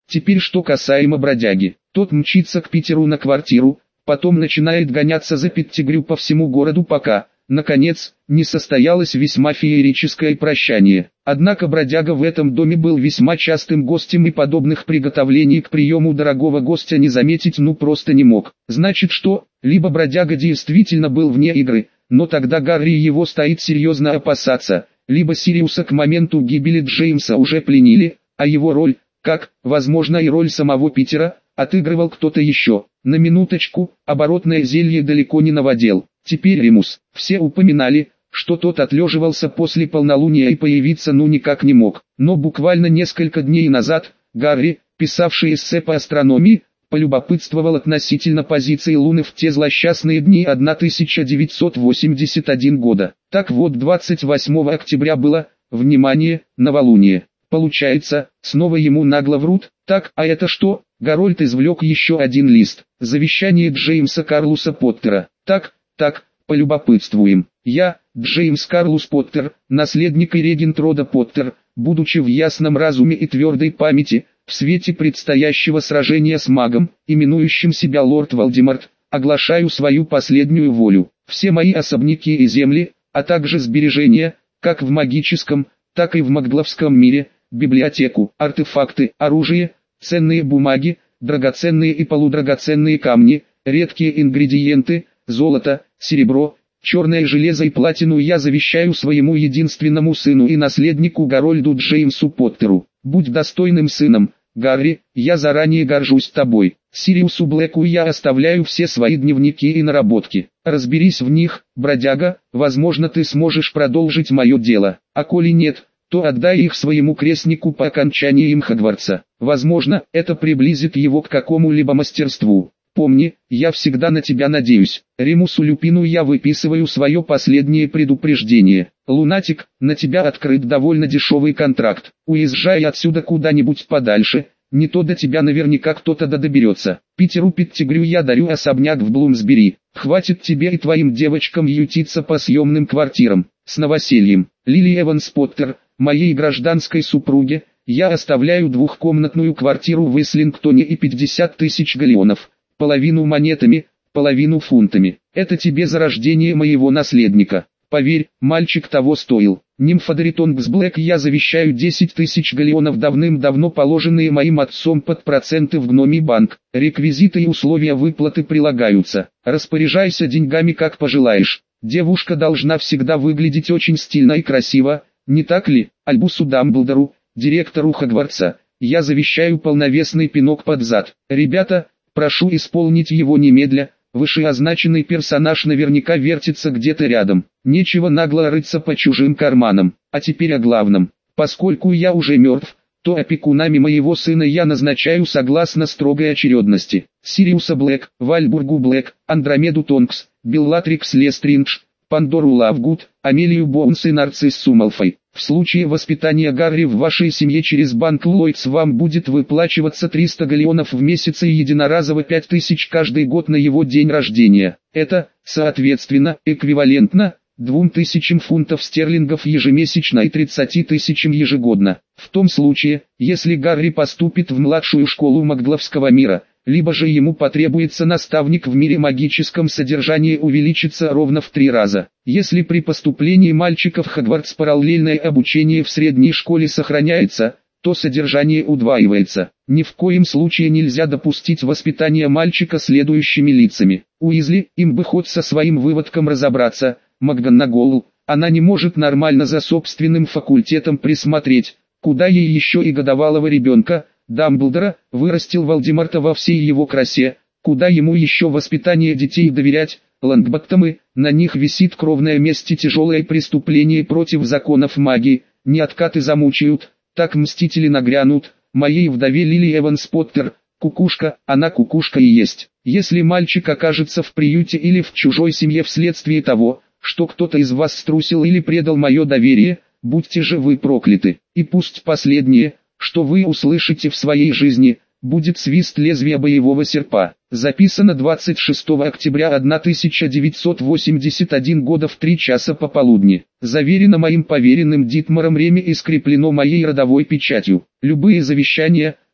Теперь что касаемо бродяги. Тот мчится к Питеру на квартиру, потом начинает гоняться за Петтигрю по всему городу, пока, наконец, не состоялось весьма феерическое прощание. Однако бродяга в этом доме был весьма частым гостем, и подобных приготовлений к приему дорогого гостя не заметить просто не мог. Значит что, либо бродяга действительно был вне игры, но тогда Гарри его стоит серьезно опасаться, либо Сириуса к моменту гибели Джеймса уже пленили, а его роль, как, возможно, и роль самого Питера, отыгрывал кто-то еще. На минуточку, оборотное зелье далеко не новодел. Теперь Ремус. Все упоминали, что тот отлеживался после полнолуния и появиться никак не мог. Но буквально несколько дней назад, Гарри, писавший эссе по астрономии, полюбопытствовал относительно позиции Луны в те злосчастные дни 1981 года. Так вот, 28 октября было, внимание, новолуние. Получается, снова ему нагло врут. Так, а это что? Гарольд извлек еще один лист. Завещание Джеймса Карлуса Поттера. Так, полюбопытствуем. Я, Джеймс Карлус Поттер, наследник и регент рода Поттер, будучи в ясном разуме и твердой памяти, в свете предстоящего сражения с магом, именующим себя Лорд Волдеморт, оглашаю свою последнюю волю. Все мои особняки и земли, а также сбережения, как в магическом, так и в магловском мире, библиотеку, артефакты, оружие, ценные бумаги, драгоценные и полудрагоценные камни, редкие ингредиенты, золото, серебро, черное железо и платину я завещаю своему единственному сыну и наследнику Гарольду Джеймсу Поттеру. Будь достойным сыном, Гарри, я заранее горжусь тобой. Сириусу Блэку я оставляю все свои дневники и наработки. Разберись в них, бродяга, возможно ты сможешь продолжить мое дело, а коли нет, то отдай их своему крестнику по окончании им Хогвартса. Возможно, это приблизит его к какому-либо мастерству. Помни, я всегда на тебя надеюсь. Ремусу Люпину я выписываю свое последнее предупреждение. Лунатик, на тебя открыт довольно дешевый контракт. Уезжай отсюда куда-нибудь подальше, не то до тебя наверняка кто-то доберется. Питеру Петтигрю я дарю особняк в Блумсбери. Хватит тебе и твоим девочкам ютиться по съемным квартирам. С новосельем. Лили Эванс Поттер, моей гражданской супруге, я оставляю двухкомнатную квартиру в Ислингтоне и 50 тысяч галлеонов. Половину монетами, половину фунтами. Это тебе за рождение моего наследника. Поверь, мальчик того стоил. Нимфадритонгс Блэк я завещаю 10 тысяч галлеонов, давным-давно положенные моим отцом под проценты в Гномий банк. Реквизиты и условия выплаты прилагаются. Распоряжайся деньгами как пожелаешь. Девушка должна всегда выглядеть очень стильно и красиво, не так ли? Альбусу Дамблдору, директору Хогвартса, я завещаю полновесный пинок под зад. Ребята, прошу исполнить его немедля, вышеозначенный персонаж наверняка вертится где-то рядом. Нечего нагло рыться по чужим карманам. А теперь о главном. Поскольку я уже мертв, то опекунами моего сына я назначаю согласно строгой очередности. Сириуса Блэк, Вальбургу Блэк, Андромеду Тонкс, Беллатрикс Лестридж, Пандору Лавгуд, Амелию Боунс и Нарциссу Малфой. В случае воспитания Гарри в вашей семье через банк Ллойдс вам будет выплачиваться 300 галлеонов в месяц и единоразово 5000 каждый год на его день рождения. Это, соответственно, эквивалентно 2000 фунтов стерлингов ежемесячно и 30 тысячам ежегодно. В том случае, если Гарри поступит в младшую школу Магловского мира, либо же ему потребуется наставник в мире магическом, содержание увеличится ровно в 3 раза. Если при поступлении мальчика в Хогвартс параллельное обучение в средней школе сохраняется, то содержание удваивается. Ни в коем случае нельзя допустить воспитания мальчика следующими лицами. Уизли, им бы хоть со своим выводком разобраться. МакГонагall, она не может нормально за собственным факультетом присмотреть, куда ей еще и годовалого ребенка. Дамблдора, вырастил Волдеморта во всей его красе, куда ему еще воспитание детей доверять. Лонгботтомы, на них висит кровная месть и тяжелое преступление против законов магии, не откаты замучают, так мстители нагрянут. Моей вдове Лили Эванс Поттер, кукушка, она кукушка и есть. Если мальчик окажется в приюте или в чужой семье вследствие того, что кто-то из вас струсил или предал мое доверие, будьте же вы прокляты, и пусть последнее, что вы услышите в своей жизни, будет свист лезвия боевого серпа. Записано 26 октября 1981 года в 3 часа пополудни. Заверено моим поверенным Дитмаром Реми и скреплено моей родовой печатью. Любые завещания,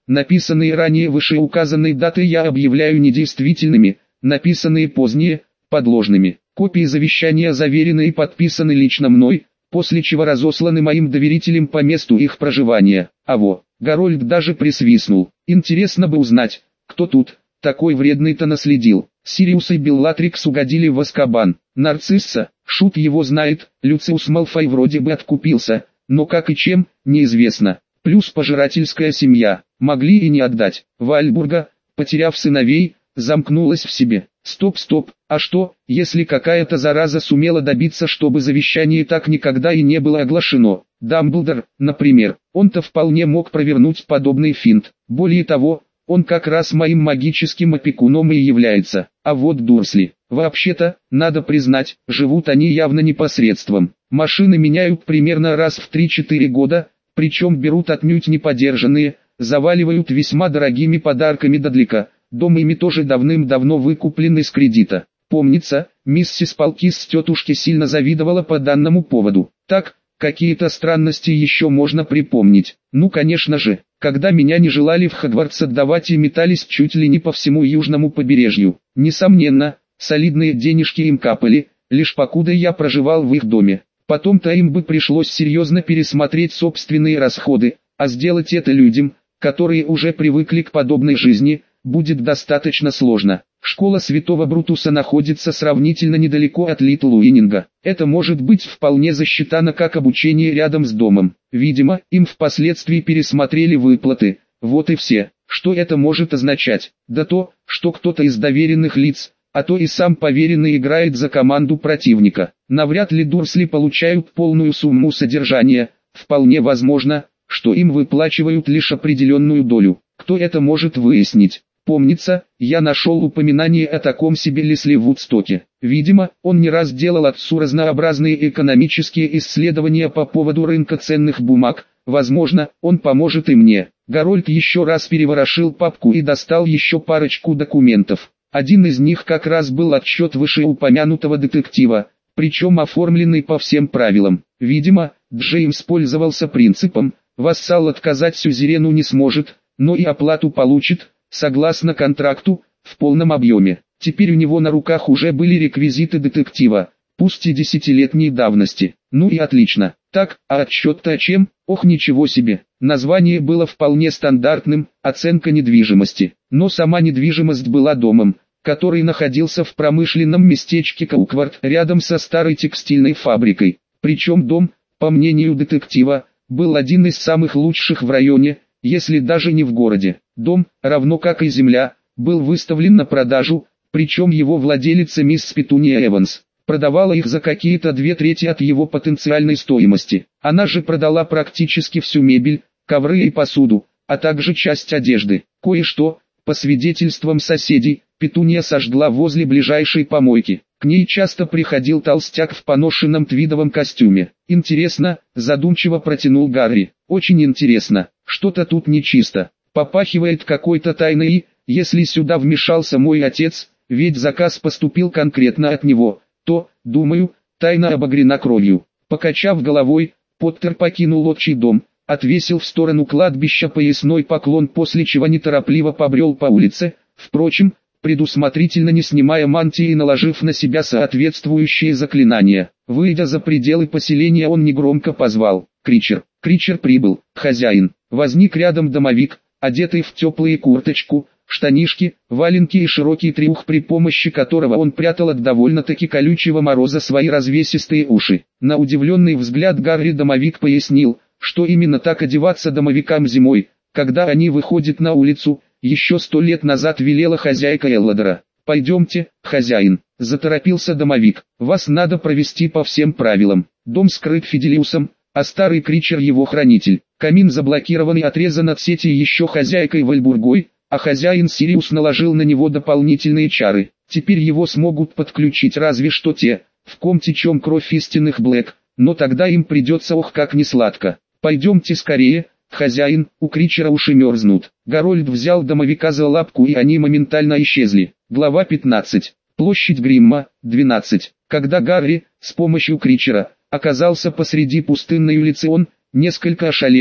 Написанные ранее вышеуказанной даты я объявляю недействительными, написанные позднее – подложными. Копии завещания заверены и подписаны лично мной, после чего разосланы моим доверителям по месту их проживания. Гарольд даже присвистнул. Интересно бы узнать, кто тут такой вредный-то наследил. Сириус и Беллатрикс угодили в Азкабан. Нарцисса, шут его знает, Люциус Малфой вроде бы откупился, но как и чем, неизвестно. Плюс пожирательская семья, могли и не отдать. Вальбурга, потеряв сыновей, замкнулась в себе. Стоп, а что, если какая-то зараза сумела добиться, чтобы завещание так никогда и не было оглашено? Дамблдор, например, он-то вполне мог провернуть подобный финт. Более того, он как раз моим магическим опекуном и является. А вот Дурсли, вообще-то, надо признать, живут они явно непосредством. Машины меняют примерно раз в 3-4 года, причем берут отнюдь не подержанные, заваливают весьма дорогими подарками Дадлика. Дом ими тоже давным-давно выкуплен из кредита. Помнится, миссис Палкис с тетушки сильно завидовала по данному поводу. Так, какие-то странности еще можно припомнить. Ну конечно же, когда меня не желали в Хогвартс отдавать и метались чуть ли не по всему южному побережью. Несомненно, солидные денежки им капали, лишь покуда я проживал в их доме. Потом-то им бы пришлось серьезно пересмотреть собственные расходы, а сделать это людям, которые уже привыкли к подобной жизни, будет достаточно сложно. Школа Святого Брутуса находится сравнительно недалеко от Литл Уиннинга. Это может быть вполне засчитано как обучение рядом с домом. Видимо, им впоследствии пересмотрели выплаты. Вот и все. Что это может означать? Да то, что кто-то из доверенных лиц, а то и сам поверенный играет за команду противника. Навряд ли Дурсли получают полную сумму содержания. Вполне возможно, что им выплачивают лишь определенную долю. Кто это может выяснить? Помнится, я нашел упоминание о таком себе Лесли Вудстоке. Видимо, он не раз делал отцу разнообразные экономические исследования по поводу рынка ценных бумаг. Возможно, он поможет и мне. Гарольд еще раз переворошил папку и достал еще парочку документов. Один из них как раз был отчет вышеупомянутого детектива, причем оформленный по всем правилам. Видимо, Джеймс пользовался принципом: вассал отказать сюзерену не сможет, но и оплату получит, согласно контракту, в полном объеме. Теперь у него на руках уже были реквизиты детектива, пусть и десятилетней давности. Ну и отлично. Так, а отчет-то о чем? Ох, ничего себе. Название было вполне стандартным: оценка недвижимости. Но сама недвижимость была домом, который находился в промышленном местечке Кауквард, рядом со старой текстильной фабрикой. Причем дом, по мнению детектива, был один из самых лучших в районе, если даже не в городе. Дом, равно как и земля, был выставлен на продажу, причем его владелица мисс Петуния Эванс продавала их за какие-то 2/3 от его потенциальной стоимости. Она же продала практически всю мебель, ковры и посуду, а также часть одежды. Кое-что, по свидетельствам соседей, Петуния сожгла возле ближайшей помойки. К ней часто приходил толстяк в поношенном твидовом костюме. «Интересно», — задумчиво протянул Гарри. «Очень интересно. Что-то тут нечисто. Попахивает какой-то тайной и, если сюда вмешался мой отец, ведь заказ поступил конкретно от него, то, думаю, тайна обогрена кровью». Покачав головой, Поттер покинул отчий дом, отвесил в сторону кладбища поясной поклон, после чего неторопливо побрел по улице, впрочем, предусмотрительно не снимая мантии и наложив на себя соответствующие заклинания. Выйдя за пределы поселения, он негромко позвал: «Кричер». Кричер прибыл. «Хозяин». Возник рядом домовик, одетый в теплую курточку, штанишки, валенки и широкий трюх, при помощи которого он прятал от довольно-таки колючего мороза свои развесистые уши. На удивленный взгляд Гарри домовик пояснил, что именно так одеваться домовикам зимой, когда они выходят на улицу, еще 100 лет назад велела хозяйка Элладора. «Пойдемте, хозяин», — заторопился домовик, — «вас надо провести по всем правилам. Дом скрыт Фиделиусом, а старый Кричер его хранитель. Камин заблокирован и отрезан от сети еще хозяйкой Вальбургой, а хозяин Сириус наложил на него дополнительные чары. Теперь его смогут подключить разве что те, в ком течет кровь истинных Блэк, но тогда им придется ох как несладко. Пойдемте скорее, хозяин, у Кричера уши мерзнут». Гарольд взял домовика за лапку, и они моментально исчезли. Глава 15. Площадь Гримма, 12. Когда Гарри, с помощью Кричера, оказался посреди пустынной улицы, он, несколько ошалело,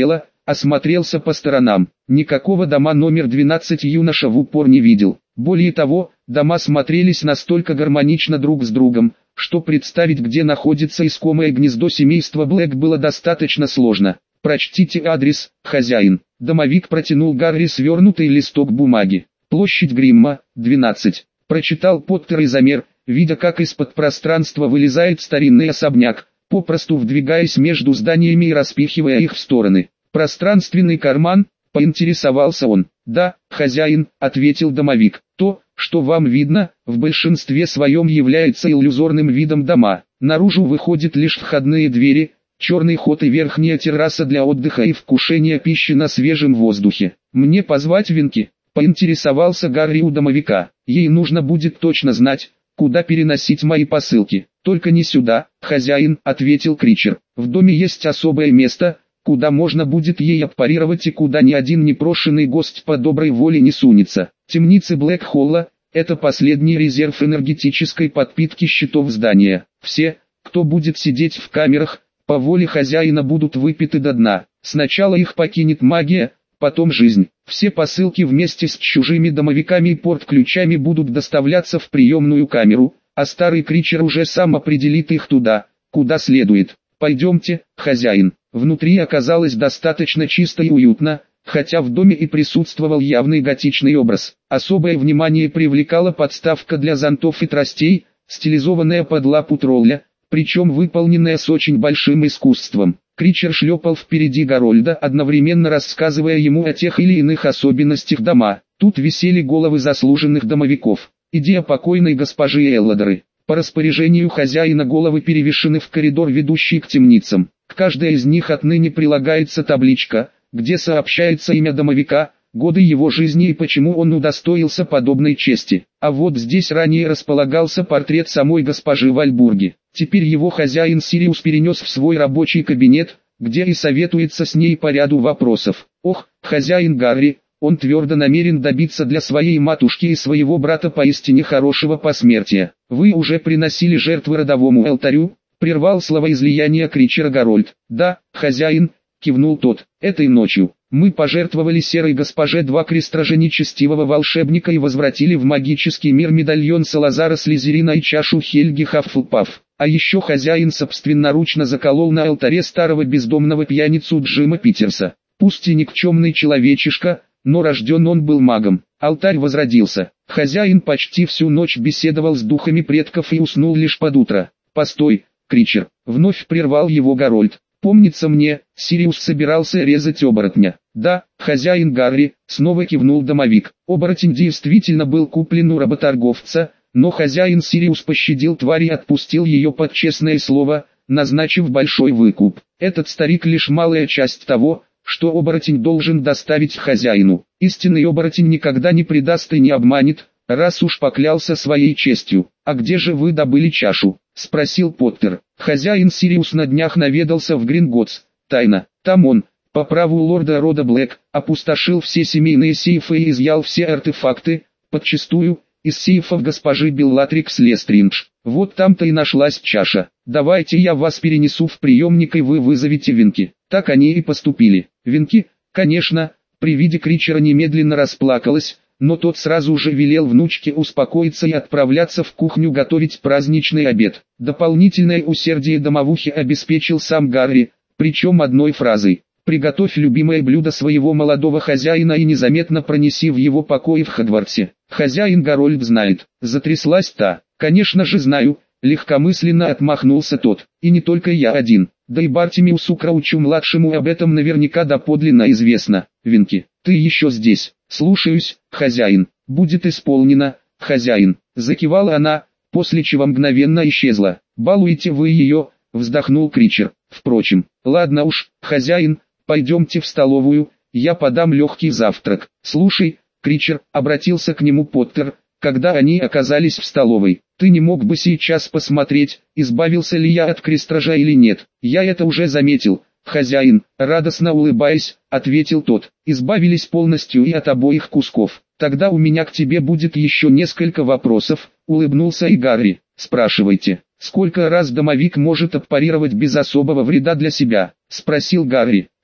осмотрелся по сторонам. Никакого дома номер 12 юноша в упор не видел. Более того, дома смотрелись настолько гармонично друг с другом, что представить, где находится искомое гнездо семейства Блэк, было достаточно сложно. «Прочтите адрес, хозяин». Домовик протянул Гарри свернутый листок бумаги. «Площадь Гримма, 12». Прочитал Поттер и замер, видя, как из-под пространства вылезает старинный особняк, попросту вдвигаясь между зданиями и распихивая их в стороны. «Пространственный карман?» — поинтересовался он. «Да, хозяин», — ответил домовик. «То, что вам видно, в большинстве своем является иллюзорным видом дома. Наружу выходят лишь входные двери, черный ход и верхняя терраса для отдыха и вкушения пищи на свежем воздухе. Мне позвать Винки?» — поинтересовался Гарри у домовика. «Ей нужно будет точно знать, куда переносить мои посылки». «Только не сюда, хозяин», — ответил Кричер. «В доме есть особое место, куда можно будет ей аппарировать и куда ни один непрошенный гость по доброй воле не сунется. Темницы Блэк-Холла — это последний резерв энергетической подпитки щитов здания. Все, кто будет сидеть в камерах, по воле хозяина будут выпиты до дна. Сначала их покинет магия, потом жизнь. Все посылки вместе с чужими домовиками и порт-ключами будут доставляться в приемную камеру, а старый Кричер уже сам определит их туда, куда следует. Пойдемте, хозяин». Внутри оказалось достаточно чисто и уютно, хотя в доме и присутствовал явный готичный образ. Особое внимание привлекала подставка для зонтов и тростей, стилизованная под лапу тролля, причем выполненная с очень большим искусством. Кричер шлепал впереди Гарольда, одновременно рассказывая ему о тех или иных особенностях дома. Тут висели головы заслуженных домовиков. Идея покойной госпожи Элладеры. По распоряжению хозяина головы перевешены в коридор, ведущий к темницам. К каждой из них отныне прилагается табличка, где сообщается имя домовика, годы его жизни и почему он удостоился подобной чести. А вот здесь ранее располагался портрет самой госпожи Вальбурги. Теперь его хозяин Сириус перенес в свой рабочий кабинет, где и советуется с ней по ряду вопросов. Ох, хозяин Гарри, он твердо намерен добиться для своей матушки и своего брата поистине хорошего посмертия. «Вы уже приносили жертвы родовому алтарю?» — прервал словоизлияние Кричера Гарольд. «Да, хозяин», — кивнул тот. «Этой ночью мы пожертвовали серой госпоже 2 крестража нечестивого волшебника и возвратили в магический мир медальон Салазара Слизерина и чашу Хельги Хаффлпаф. А еще хозяин собственноручно заколол на алтаре старого бездомного пьяницу Джима Питерса. Пусть и никчемный человечишка, но рожден он был магом. Алтарь возродился. Хозяин почти всю ночь беседовал с духами предков и уснул лишь под утро». «Постой, Кричер», — вновь прервал его Гарольд. «Помнится мне, Сириус собирался резать оборотня». «Да, хозяин Гарри», — снова кивнул домовик. «Оборотень действительно был куплен у работорговца, но хозяин Сириус пощадил тварь и отпустил ее под честное слово, назначив большой выкуп. Этот старик лишь малая часть того, что оборотень должен доставить хозяину. Истинный оборотень никогда не предаст и не обманет, раз уж поклялся своей честью». «А где же вы добыли чашу?» — спросил Поттер. «Хозяин Сириус на днях наведался в Гринготс, тайно. Там он, по праву лорда рода Блэк, опустошил все семейные сейфы и изъял все артефакты, подчистую, из сейфов госпожи Беллатрикс Лестридж. Вот там-то и нашлась чаша. Давайте я вас перенесу в приемник и вы вызовете Винки». Так они и поступили. Винки, конечно, при виде Кричера немедленно расплакалась, но тот сразу же велел внучке успокоиться и отправляться в кухню готовить праздничный обед. Дополнительное усердие домовухи обеспечил сам Гарри, причем одной фразой: «Приготовь любимое блюдо своего молодого хозяина и незаметно пронеси в его покои в Хогвартсе». «Хозяин Гарольд знает», — затряслась та. «Конечно же знаю», — легкомысленно отмахнулся тот. «И не только я один. Да и Бартимиусу Краучу-младшему об этом наверняка доподлинно известно. Винки, ты еще здесь?» «Слушаюсь, хозяин». «Будет исполнено, хозяин», — закивала она, после чего мгновенно исчезла. «Балуете вы ее», — вздохнул Кричер. «Впрочем, ладно уж, хозяин, пойдемте в столовую, я подам легкий завтрак». «Слушай, Кричер», — обратился к нему Поттер, когда они оказались в столовой. «Ты не мог бы сейчас посмотреть, избавился ли я от крестража или нет?» «Я это уже заметил, хозяин», — радостно улыбаясь, ответил тот. «Избавились полностью и от обоих кусков. Тогда у меня к тебе будет еще несколько вопросов», — улыбнулся и Гарри. «Спрашивайте». «Сколько раз домовик может аппарировать без особого вреда для себя?» — спросил Гарри.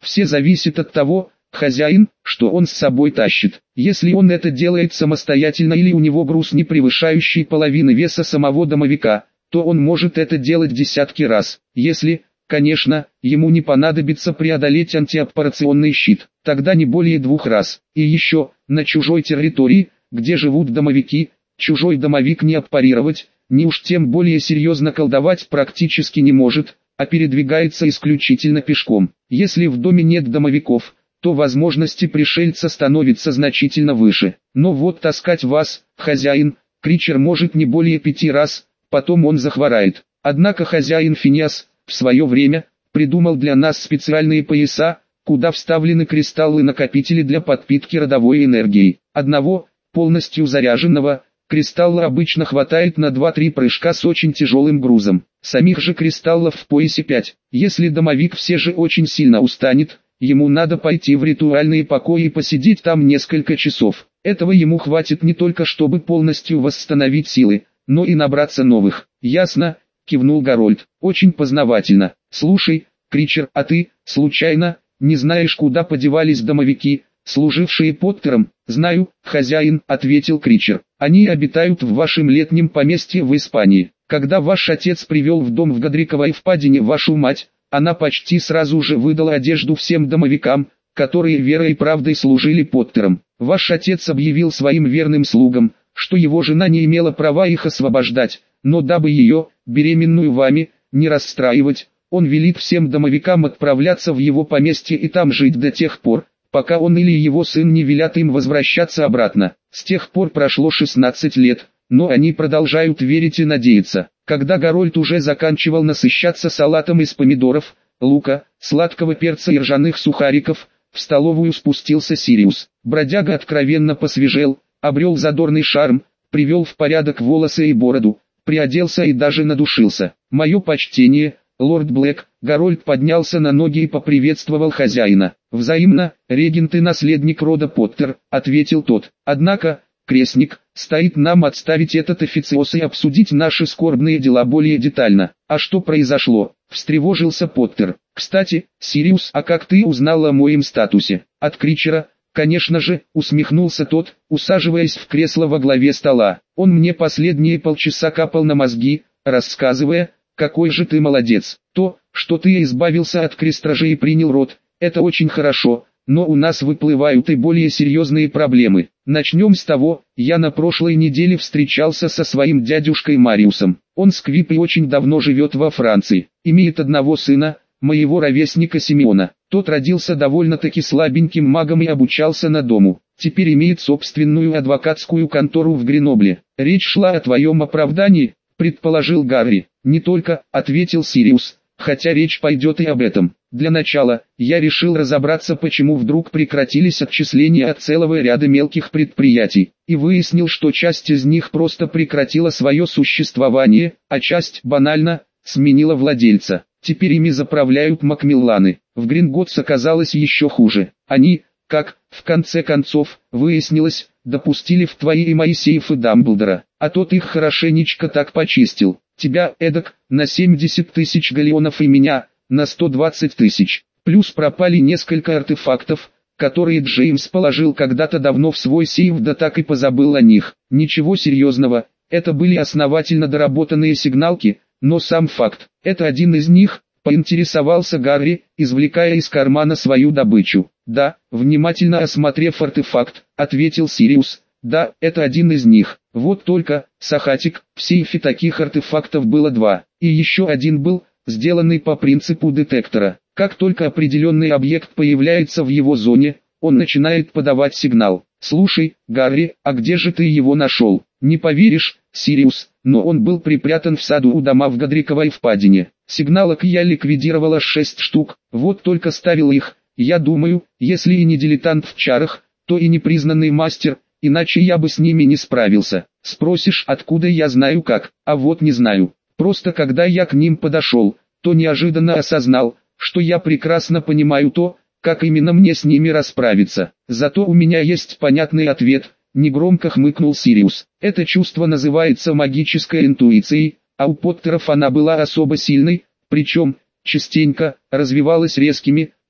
Все зависит от того, хозяин, что он с собой тащит. Если он это делает самостоятельно или у него груз не превышающий половины веса самого домовика, то он может это делать десятки раз. Если, конечно, ему не понадобится преодолеть антиаппарационный щит, тогда не более 2 раз. И еще, на чужой территории, где живут домовики, чужой домовик не аппарировать, ни уж тем более серьезно колдовать практически не может, а передвигается исключительно пешком. Если в доме нет домовиков, то возможности пришельца становятся значительно выше. Но вот таскать вас, хозяин, Кричер может не более 5 раз, потом он захворает. Однако хозяин Финиас, в свое время, придумал для нас специальные пояса, куда вставлены кристаллы-накопители для подпитки родовой энергией. Одного, полностью заряженного, кристалла обычно хватает на 2-3 прыжка с очень тяжелым грузом. Самих же кристаллов в поясе 5. Если домовик все же очень сильно устанет, ему надо пойти в ритуальные покои и посидеть там несколько часов. Этого ему хватит не только чтобы полностью восстановить силы, но и набраться новых. Ясно, кивнул Гарольд. Очень познавательно. Слушай, Кричер, а ты, случайно, не знаешь, куда подевались домовики, служившие Поттером? Знаю, хозяин, ответил Кричер. Они обитают в вашем летнем поместье в Испании. Когда ваш отец привел в дом в Годриковой впадине вашу мать, она почти сразу же выдала одежду всем домовикам, которые верой и правдой служили Поттерам. Ваш отец объявил своим верным слугам, что его жена не имела права их освобождать, но дабы ее, беременную вами, не расстраивать, он велит всем домовикам отправляться в его поместье и там жить до тех пор, пока он или его сын не велят им возвращаться обратно. С тех пор прошло 16 лет, но они продолжают верить и надеяться. Когда Гарольд уже заканчивал насыщаться салатом из помидоров, лука, сладкого перца и ржаных сухариков, в столовую спустился Сириус. Бродяга откровенно посвежел, обрел задорный шарм, привел в порядок волосы и бороду, приоделся и даже надушился. «Мое почтение, лорд Блэк». Гарольд поднялся на ноги и поприветствовал хозяина. «Взаимно, регент и наследник рода Поттер», — ответил тот. «Однако, крестник, стоит нам отставить этот официоз и обсудить наши скорбные дела более детально». «А что произошло?» — встревожился Поттер. «Кстати, Сириус, а как ты узнал о моем статусе?» «От Кричера, конечно же», — усмехнулся тот, усаживаясь в кресло во главе стола. «Он мне последние полчаса капал на мозги, рассказывая, какой же ты молодец. То, что ты избавился от крестража и принял род, это очень хорошо, но у нас выплывают и более серьезные проблемы. Начнем с того, я на прошлой неделе встречался со своим дядюшкой Мариусом. Он сквип и очень давно живет во Франции. Имеет одного сына, моего ровесника Симеона. Тот родился довольно-таки слабеньким магом и обучался на дому. Теперь имеет собственную адвокатскую контору в Гренобле. Речь шла о твоем оправдании, предположил Гарри. «Не только», — ответил Сириус, — «хотя речь пойдет и об этом. Для начала, я решил разобраться, почему вдруг прекратились отчисления от целого ряда мелких предприятий, и выяснил, что часть из них просто прекратила свое существование, а часть, банально, сменила владельца. Теперь ими заправляют Макмилланы. В Гринготтс оказалось еще хуже. Они, как, в конце концов, выяснилось, допустили в твои и мои сейфы Дамблдора, а тот их хорошенечко так почистил. Тебя, эдак, на 70 тысяч галеонов и меня, на 120 тысяч. Плюс пропали несколько артефактов, которые Джеймс положил когда-то давно в свой сейф, да так и позабыл о них. Ничего серьезного, это были основательно доработанные сигналки, но сам факт, это один из них, поинтересовался Гарри, извлекая из кармана свою добычу. «Да», внимательно осмотрев артефакт, ответил Сириус. «Да, это один из них. Вот только, Сахатик, в сейфе таких артефактов было 2, и еще один был, сделанный по принципу детектора. Как только определенный объект появляется в его зоне, он начинает подавать сигнал. Слушай, Гарри, а где же ты его нашел? Не поверишь, Сириус, но он был припрятан в саду у дома в Годриковой впадине. Сигналок я ликвидировала 6 штук, вот только ставил их. Я думаю, если и не дилетант в чарах, то и непризнанный мастер, иначе я бы с ними не справился. Спросишь, откуда я знаю как, а вот не знаю. Просто когда я к ним подошел, то неожиданно осознал, что я прекрасно понимаю то, как именно мне с ними расправиться. Зато у меня есть понятный ответ, негромко хмыкнул Сириус. Это чувство называется магической интуицией, а у Поттеров она была особо сильной, причем, частенько, развивалась резкими,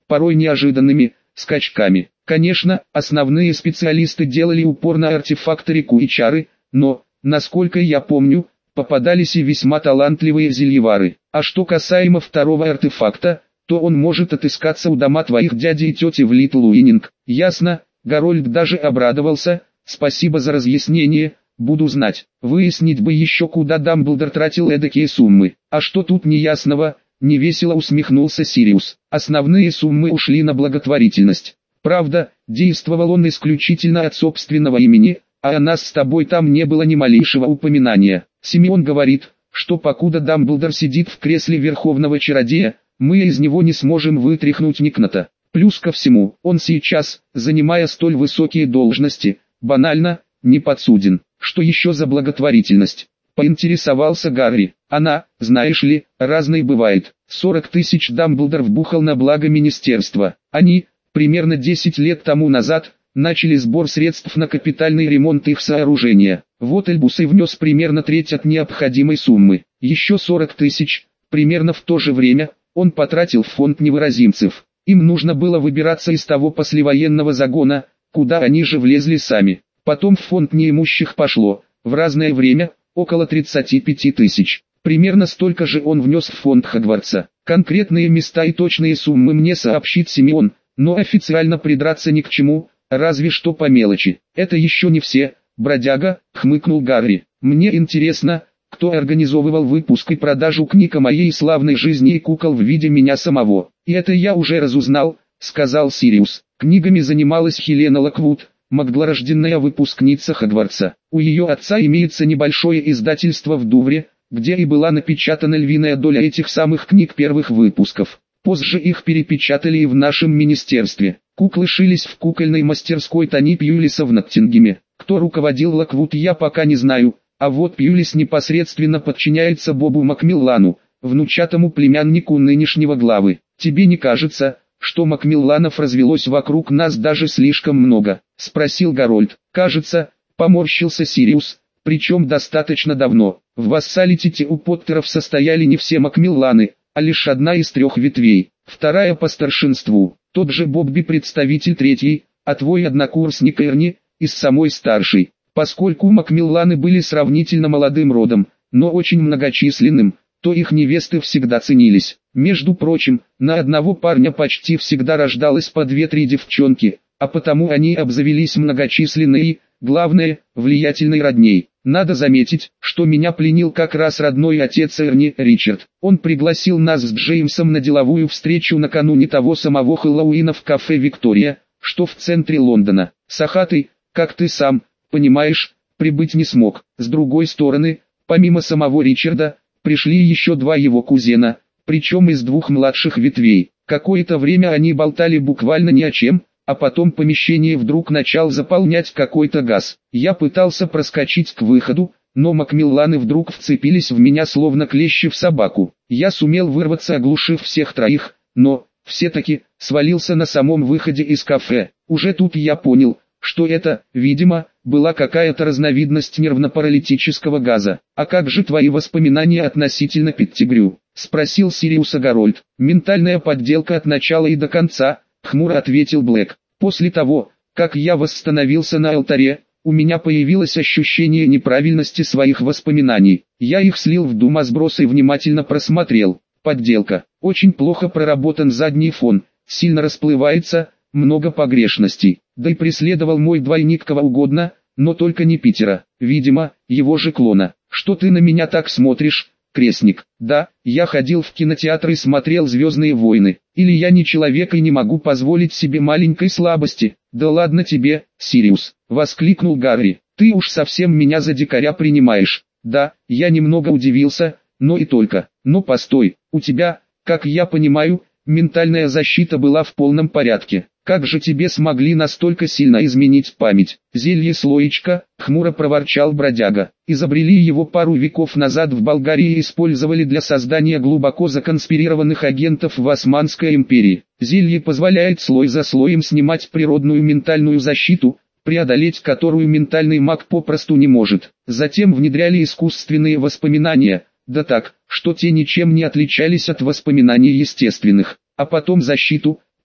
порой неожиданными скачками. Конечно, основные специалисты делали упор на артефакторику и чары, но, насколько я помню, попадались и весьма талантливые зельевары. А что касаемо второго артефакта, то он может отыскаться у дома твоих дяди и тети в Литл Уиннинг. Ясно, Гарольд даже обрадовался, спасибо за разъяснение, буду знать. Выяснить бы еще, куда Дамблдор тратил эдакие суммы. А что тут неясного, невесело усмехнулся Сириус. Основные суммы ушли на благотворительность. Правда, действовал он исключительно от собственного имени, а о нас с тобой там не было ни малейшего упоминания. Симеон говорит, что покуда Дамблдор сидит в кресле Верховного Чародея, мы из него не сможем вытряхнуть ни кната. Плюс ко всему, он сейчас, занимая столь высокие должности, банально, не подсуден. Что еще за благотворительность? Поинтересовался Гарри. Она, знаешь ли, разной бывает. 40 тысяч Дамблдор вбухал на благо министерства. Они, примерно 10 лет тому назад, начали сбор средств на капитальный ремонт их сооружения. Вот Эльбус и внес примерно треть от необходимой суммы. Еще 40 тысяч, примерно в то же время, он потратил в фонд невыразимцев. Им нужно было выбираться из того послевоенного загона, куда они же влезли сами. Потом в фонд неимущих пошло, в разное время, около 35 тысяч. Примерно столько же он внес в фонд Хогвартса. Конкретные места и точные суммы мне сообщит Симеон, но официально придраться ни к чему, разве что по мелочи. Это еще не все, бродяга, хмыкнул Гарри. Мне интересно, кто организовывал выпуск и продажу книг о моей славной жизни и кукол в виде меня самого. И это я уже разузнал, сказал Сириус. Книгами занималась Хелена Локвуд, маглорожденная выпускница Хогвартса. У ее отца имеется небольшое издательство в Дувре, где и была напечатана львиная доля этих самых книг первых выпусков. Позже их перепечатали и в нашем министерстве. Куклы шились в кукольной мастерской Тони Пьюлиса в Ноттингеме. Кто руководил Локвуд, я пока не знаю, а вот Пьюлис непосредственно подчиняется Бобу Макмиллану, внучатому племяннику нынешнего главы. Тебе не кажется, что Макмилланов развелось вокруг нас даже слишком много? Спросил Гарольд. Кажется, поморщился Сириус, причем достаточно давно. В вассалитете у Поттеров состояли не все Макмилланы, а лишь одна из 3 ветвей, вторая по старшинству. Тот же Бобби представитель 3, а твой однокурсник Эрни из самой старшей. Поскольку Макмилланы были сравнительно молодым родом, но очень многочисленным, то их невесты всегда ценились. Между прочим, на одного парня почти всегда рождалось по 2-3 девчонки, а потому они обзавелись многочисленной и, главное, влиятельной родней. Надо заметить, что меня пленил как раз родной отец Эрни, Ричард. Он пригласил нас с Джеймсом на деловую встречу накануне того самого Хэллоуина в кафе «Виктория», что в центре Лондона. Сахатый, как ты сам понимаешь, прибыть не смог. С другой стороны, помимо самого Ричарда, пришли еще 2 его кузена, причем из 2 младших ветвей. Какое-то время они болтали буквально ни о чем, а потом помещение вдруг начал заполнять какой-то газ. Я пытался проскочить к выходу, но Макмилланы вдруг вцепились в меня словно клещи в собаку. Я сумел вырваться, оглушив всех 3, но, все-таки, свалился на самом выходе из кафе. Уже тут я понял, что это, видимо, была какая-то разновидность нервно-паралитического газа. «А как же твои воспоминания относительно Петтигрю?» — спросил Сириуса Гарольд. «Ментальная подделка от начала и до конца», — хмуро ответил Блэк. «После того, как я восстановился на алтаре, у меня появилось ощущение неправильности своих воспоминаний. Я их слил в думосброс и внимательно просмотрел. Подделка. Очень плохо проработан задний фон, сильно расплывается, много погрешностей. Да и преследовал мой двойник кого угодно, но только не Питера, видимо, его же клона. Что ты на меня так смотришь, крестник? Да, я ходил в кинотеатр и смотрел «Звездные войны». Или я не человек и не могу позволить себе маленькой слабости? Да ладно тебе, Сириус, воскликнул Гарри. Ты уж совсем меня за дикаря принимаешь. Да, я немного удивился, но и только. Но постой, у тебя, как я понимаю, ментальная защита была в полном порядке. Как же тебе смогли настолько сильно изменить память? Зелье слоечка, хмуро проворчал бродяга. Изобрели его пару веков назад в Болгарии и использовали для создания глубоко законспирированных агентов в Османской империи. Зелье позволяет слой за слоем снимать природную ментальную защиту, преодолеть которую ментальный маг попросту не может. Затем внедряли искусственные воспоминания, да так, что те ничем не отличались от воспоминаний естественных. А потом защиту,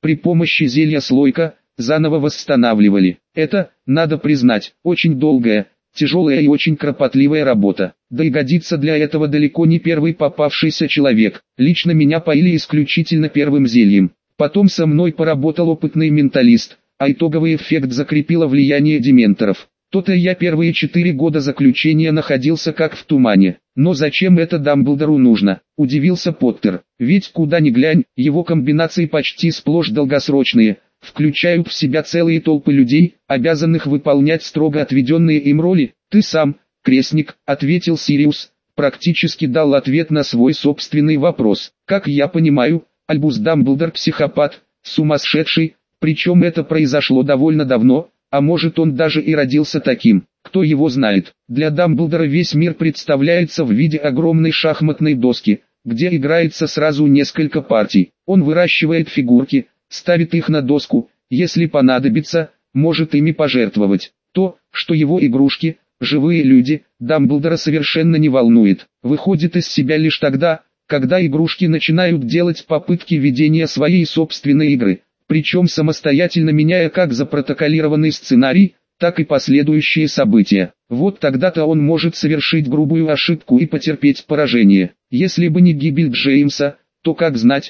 при помощи зелья слойка, заново восстанавливали. Это, надо признать, очень долгая, тяжелая и очень кропотливая работа. Да и годится для этого далеко не первый попавшийся человек. Лично меня поили исключительно первым зельем. Потом со мной поработал опытный менталист, а итоговый эффект закрепило влияние дементоров. То-то я первые 4 года заключения находился как в тумане. Но зачем это Дамблдору нужно? Удивился Поттер. Ведь куда ни глянь, его комбинации почти сплошь долгосрочные, включают в себя целые толпы людей, обязанных выполнять строго отведенные им роли. Ты сам, крестник, ответил Сириус, практически дал ответ на свой собственный вопрос. Как я понимаю, Альбус Дамблдор психопат, сумасшедший, причем это произошло довольно давно, а может он даже и родился таким, кто его знает. Для Дамблдора весь мир представляется в виде огромной шахматной доски, где играется сразу несколько партий. Он выращивает фигурки, ставит их на доску, если понадобится, может ими пожертвовать. То, что его игрушки, живые люди, Дамблдора совершенно не волнует. Выходит из себя лишь тогда, когда игрушки начинают делать попытки ведения своей собственной игры, причем самостоятельно меняя как запротоколированный сценарий, так и последующие события. Вот тогда-то он может совершить грубую ошибку и потерпеть поражение. Если бы не гибель Джеймса, то как знать,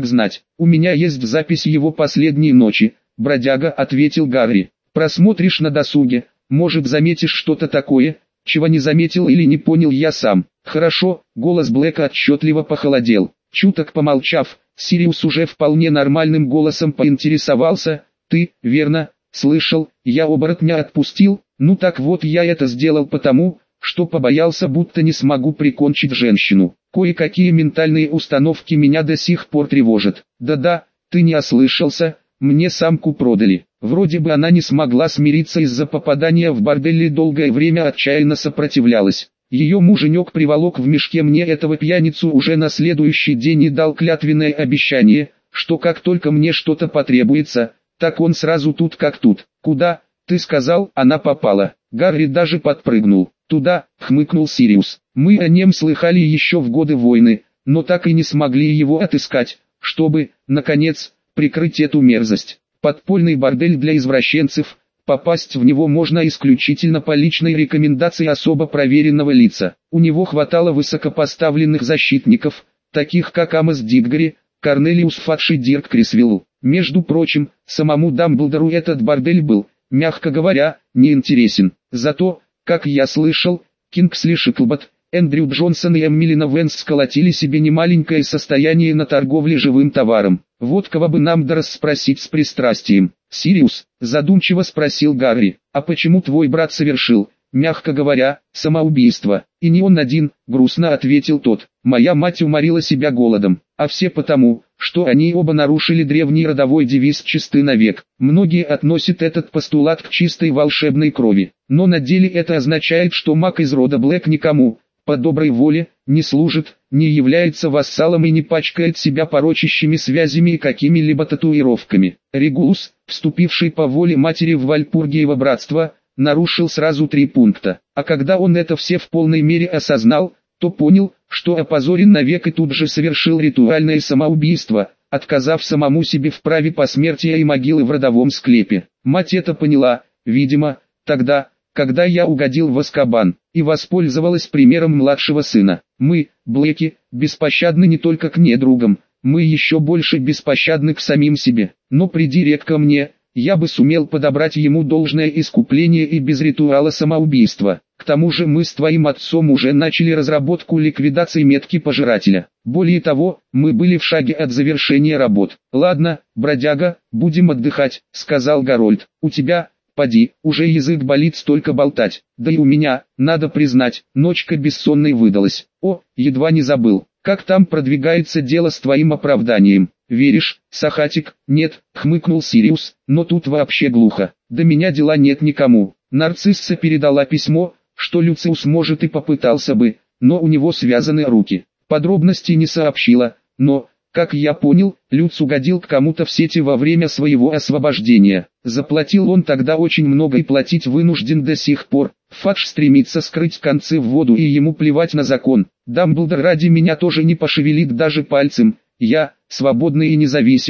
у меня есть запись его последней ночи, бродяга, ответил Гарри. Просмотришь на досуге, может заметишь что-то такое, чего не заметил или не понял я сам. Хорошо, голос Блэка отчетливо похолодел. Чуток помолчав, Сириус уже вполне нормальным голосом поинтересовался: ты, верно, слышал, я оборотня отпустил? Ну так вот, я это сделал потому, что побоялся, будто не смогу прикончить женщину. Кое-какие ментальные установки меня до сих пор тревожат. Да-да, ты не ослышался, мне самку продали. Вроде бы она не смогла смириться из-за попадания в бордель и долгое время отчаянно сопротивлялась. Ее муженек приволок в мешке мне этого пьяницу уже на следующий день и дал клятвенное обещание, что как только мне что-то потребуется, так он сразу тут как тут. Куда, ты сказал, она попала? Гарри даже подпрыгнул. Туда, хмыкнул Сириус. Мы о нем слыхали еще в годы войны, но так и не смогли его отыскать, чтобы, наконец, прикрыть эту мерзость. Подпольный бордель для извращенцев, попасть в него можно исключительно по личной рекомендации особо проверенного лица. У него хватало высокопоставленных защитников, таких как Амос Диггори, Корнелиус Фадж и Дирк Крисвелл. Между прочим, самому Дамблдору этот бордель был, мягко говоря, неинтересен. Зато, как я слышал, Кингсли Шиклбот, Эндрю Джонсон и Эмилина Венс сколотили себе немаленькое состояние на торговле живым товаром. Вот кого бы нам да расспросить с пристрастием. Сириус, задумчиво спросил Гарри, а почему твой брат совершил, мягко говоря, самоубийство? И не он один, грустно ответил тот. Моя мать уморила себя голодом, а все потому, что они оба нарушили древний родовой девиз «Чисты навек». Многие относят этот постулат к чистой волшебной крови, но на деле это означает, что маг из рода Блэк никому, по доброй воле, не служит, не является вассалом и не пачкает себя порочащими связями и какими-либо татуировками. Регулус, вступивший по воле матери в Вальпургиево братство, нарушил сразу 3 пункта, а когда он это все в полной мере осознал, то понял, что опозорен навек и тут же совершил ритуальное самоубийство, отказав самому себе в праве посмертия и могилы в родовом склепе. Мать это поняла, видимо, тогда, когда я угодил в Азкабан, и воспользовалась примером младшего сына. Мы, Блэки, беспощадны не только к недругам, мы еще больше беспощадны к самим себе. Но приди Рек ко мне, я бы сумел подобрать ему должное искупление и без ритуала самоубийства. К тому же мы с твоим отцом уже начали разработку ликвидации метки пожирателя. Более того, мы были в шаге от завершения работ. Ладно, бродяга, будем отдыхать, сказал Гарольд. У тебя, поди, уже язык болит столько болтать. Да и у меня, надо признать, ночка бессонной выдалась. О, едва не забыл. Как там продвигается дело с твоим оправданием? Веришь, Сахатик? Нет, хмыкнул Сириус, но тут вообще глухо. До меня дела нет никому. Нарцисса передала письмо, что Люциус может и попытался бы, но у него связаны руки. Подробностей не сообщила, но, как я понял, Люц угодил к кому-то в сети во время своего освобождения. Заплатил он тогда очень много и платить вынужден до сих пор. Фадж стремится скрыть концы в воду и ему плевать на закон. Дамблдор ради меня тоже не пошевелит даже пальцем. Я, свободный и независимый,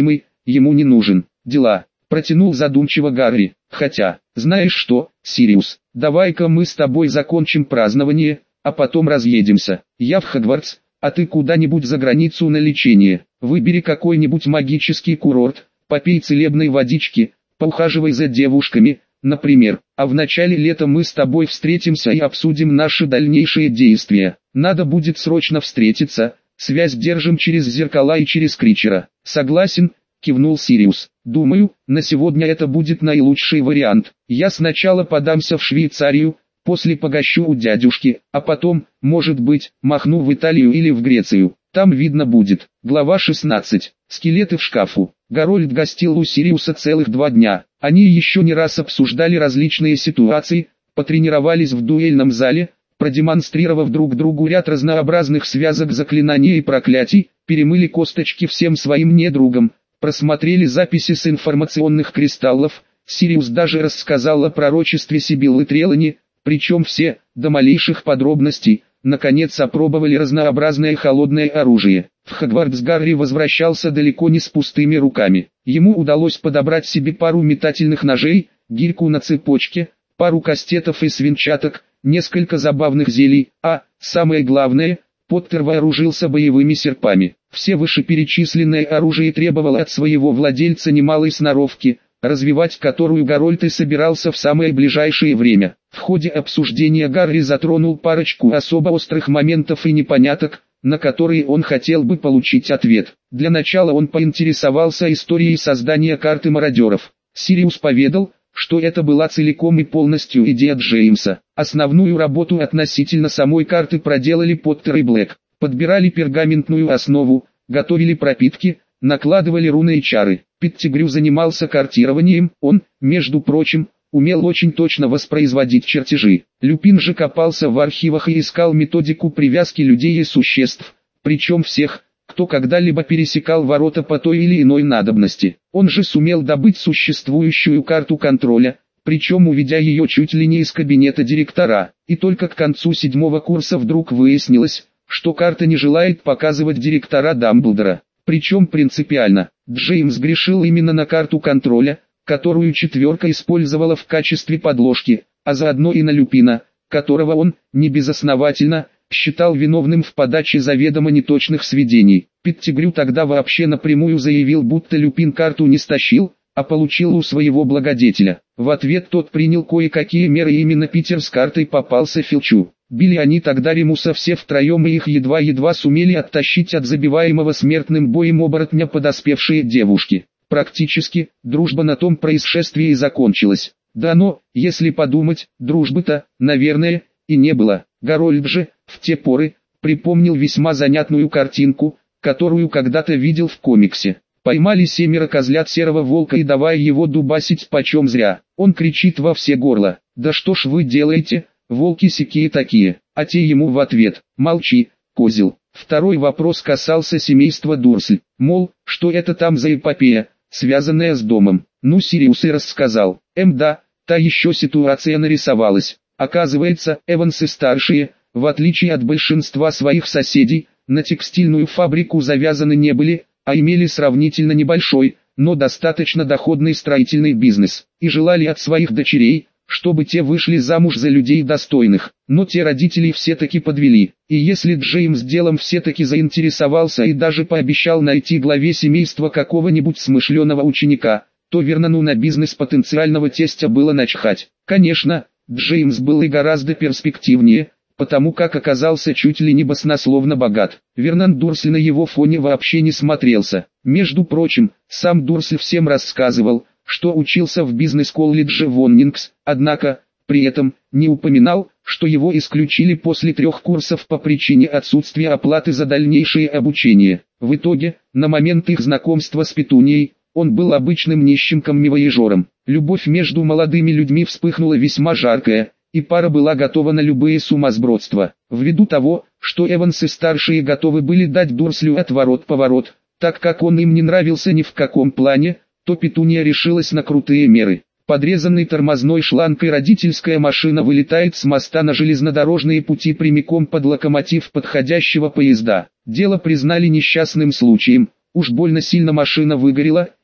ему не нужен. Дела, протянул задумчиво Гарри. Хотя, знаешь что, Сириус, давай-ка мы с тобой закончим празднование, а потом разъедемся. Я в Хогвартс, а ты куда-нибудь за границу на лечение. Выбери какой-нибудь магический курорт, попей целебной водички, поухаживай за девушками, например. А в начале лета мы с тобой встретимся и обсудим наши дальнейшие действия. Надо будет срочно встретиться, связь держим через зеркала и через Кричера. Согласен, кивнул Сириус. Думаю, на сегодня это будет наилучший вариант. Я сначала подамся в Швейцарию, после погощу у дядюшки, а потом, может быть, махну в Италию или в Грецию. Там видно будет. Глава 16. Скелеты в шкафу. Гарольд гостил у Сириуса целых 2 дня. Они еще не раз обсуждали различные ситуации, потренировались в дуэльном зале, продемонстрировав друг другу ряд разнообразных связок заклинаний и проклятий, перемыли косточки всем своим недругам, просмотрели записи с информационных кристаллов. Сириус даже рассказал о пророчестве Сибиллы Трелани, причем все, до малейших подробностей, наконец опробовали разнообразное холодное оружие. В Хогвартс Гарри возвращался далеко не с пустыми руками. Ему удалось подобрать себе пару метательных ножей, гирьку на цепочке, пару кастетов и свинчаток, несколько забавных зелий, а, самое главное, Поттер вооружился боевыми серпами. Все вышеперечисленное оружие требовало от своего владельца немалой сноровки, развивать которую Гарольд и собирался в самое ближайшее время. В ходе обсуждения Гарри затронул парочку особо острых моментов и непоняток, на которые он хотел бы получить ответ. Для начала он поинтересовался историей создания карты мародеров. Сириус поведал, что это была целиком и полностью идея Джеймса. Основную работу относительно самой карты проделали Поттер и Блэк. Подбирали пергаментную основу, готовили пропитки, накладывали руны и чары. Петтигрю занимался картированием, он, между прочим, умел очень точно воспроизводить чертежи. Люпин же копался в архивах и искал методику привязки людей и существ, причем всех, кто когда-либо пересекал ворота по той или иной надобности. Он же сумел добыть существующую карту контроля, причем уведя ее чуть ли не из кабинета директора. И только к концу 7-го курса вдруг выяснилось, что карта не желает показывать директора Дамблдора. Причем принципиально. Джеймс грешил именно на карту контроля, которую четверка использовала в качестве подложки, а заодно и на Люпина, которого он, не безосновательно, считал виновным в подаче заведомо неточных сведений. Петтигрю тогда вообще напрямую заявил, будто Люпин карту не стащил, а получил у своего благодетеля. В ответ тот принял кое-какие меры, и именно Питер с картой попался Филчу. Били они тогда Ремуса все втроем, и их едва-едва сумели оттащить от забиваемого смертным боем оборотня подоспевшие девушки. Практически, дружба на том происшествии и закончилась. Да но, если подумать, дружбы-то, наверное, и не было. Гарольд же, в те поры, припомнил весьма занятную картинку, которую когда-то видел в комиксе. Поймали 7 козлят серого волка и давай его дубасить почем зря. Он кричит во все горло: «Да что ж вы делаете, волки сякие такие?» А те ему в ответ: «Молчи, козел». Второй вопрос касался семейства Дурсль, мол, что это там за эпопея, связанная с домом. Ну, Сириус и рассказал. Да, та еще ситуация нарисовалась. Оказывается, Эвансы-старшие, в отличие от большинства своих соседей, на текстильную фабрику завязаны не были, а имели сравнительно небольшой, но достаточно доходный строительный бизнес, и желали от своих дочерей, чтобы те вышли замуж за людей достойных. Но те родители все-таки подвели, и если Джеймс делом все-таки заинтересовался и даже пообещал найти главе семейства какого-нибудь смышленого ученика, то Вернону на бизнес потенциального тестя было начхать. Конечно, Джеймс был и гораздо перспективнее, потому как оказался чуть ли не баснословно богат. Вернон Дурсль на его фоне вообще не смотрелся. Между прочим, сам Дурсль всем рассказывал, что учился в бизнес-колледже Воннингс, однако, при этом, не упоминал, что его исключили после 3 курсов по причине отсутствия оплаты за дальнейшее обучение. В итоге, на момент их знакомства с Петунией, он был обычным нищим коммивояжером. Любовь между молодыми людьми вспыхнула весьма жаркая, и пара была готова на любые сумасбродства. Ввиду того, что Эвансы-старшие готовы были дать Дурслю отворот-поворот, так как он им не нравился ни в каком плане, то Петуния решилась на крутые меры. Подрезанной тормозной шлангой родительская машина вылетает с моста на железнодорожные пути прямиком под локомотив подходящего поезда. Дело признали несчастным случаем, уж больно сильно машина выгорела,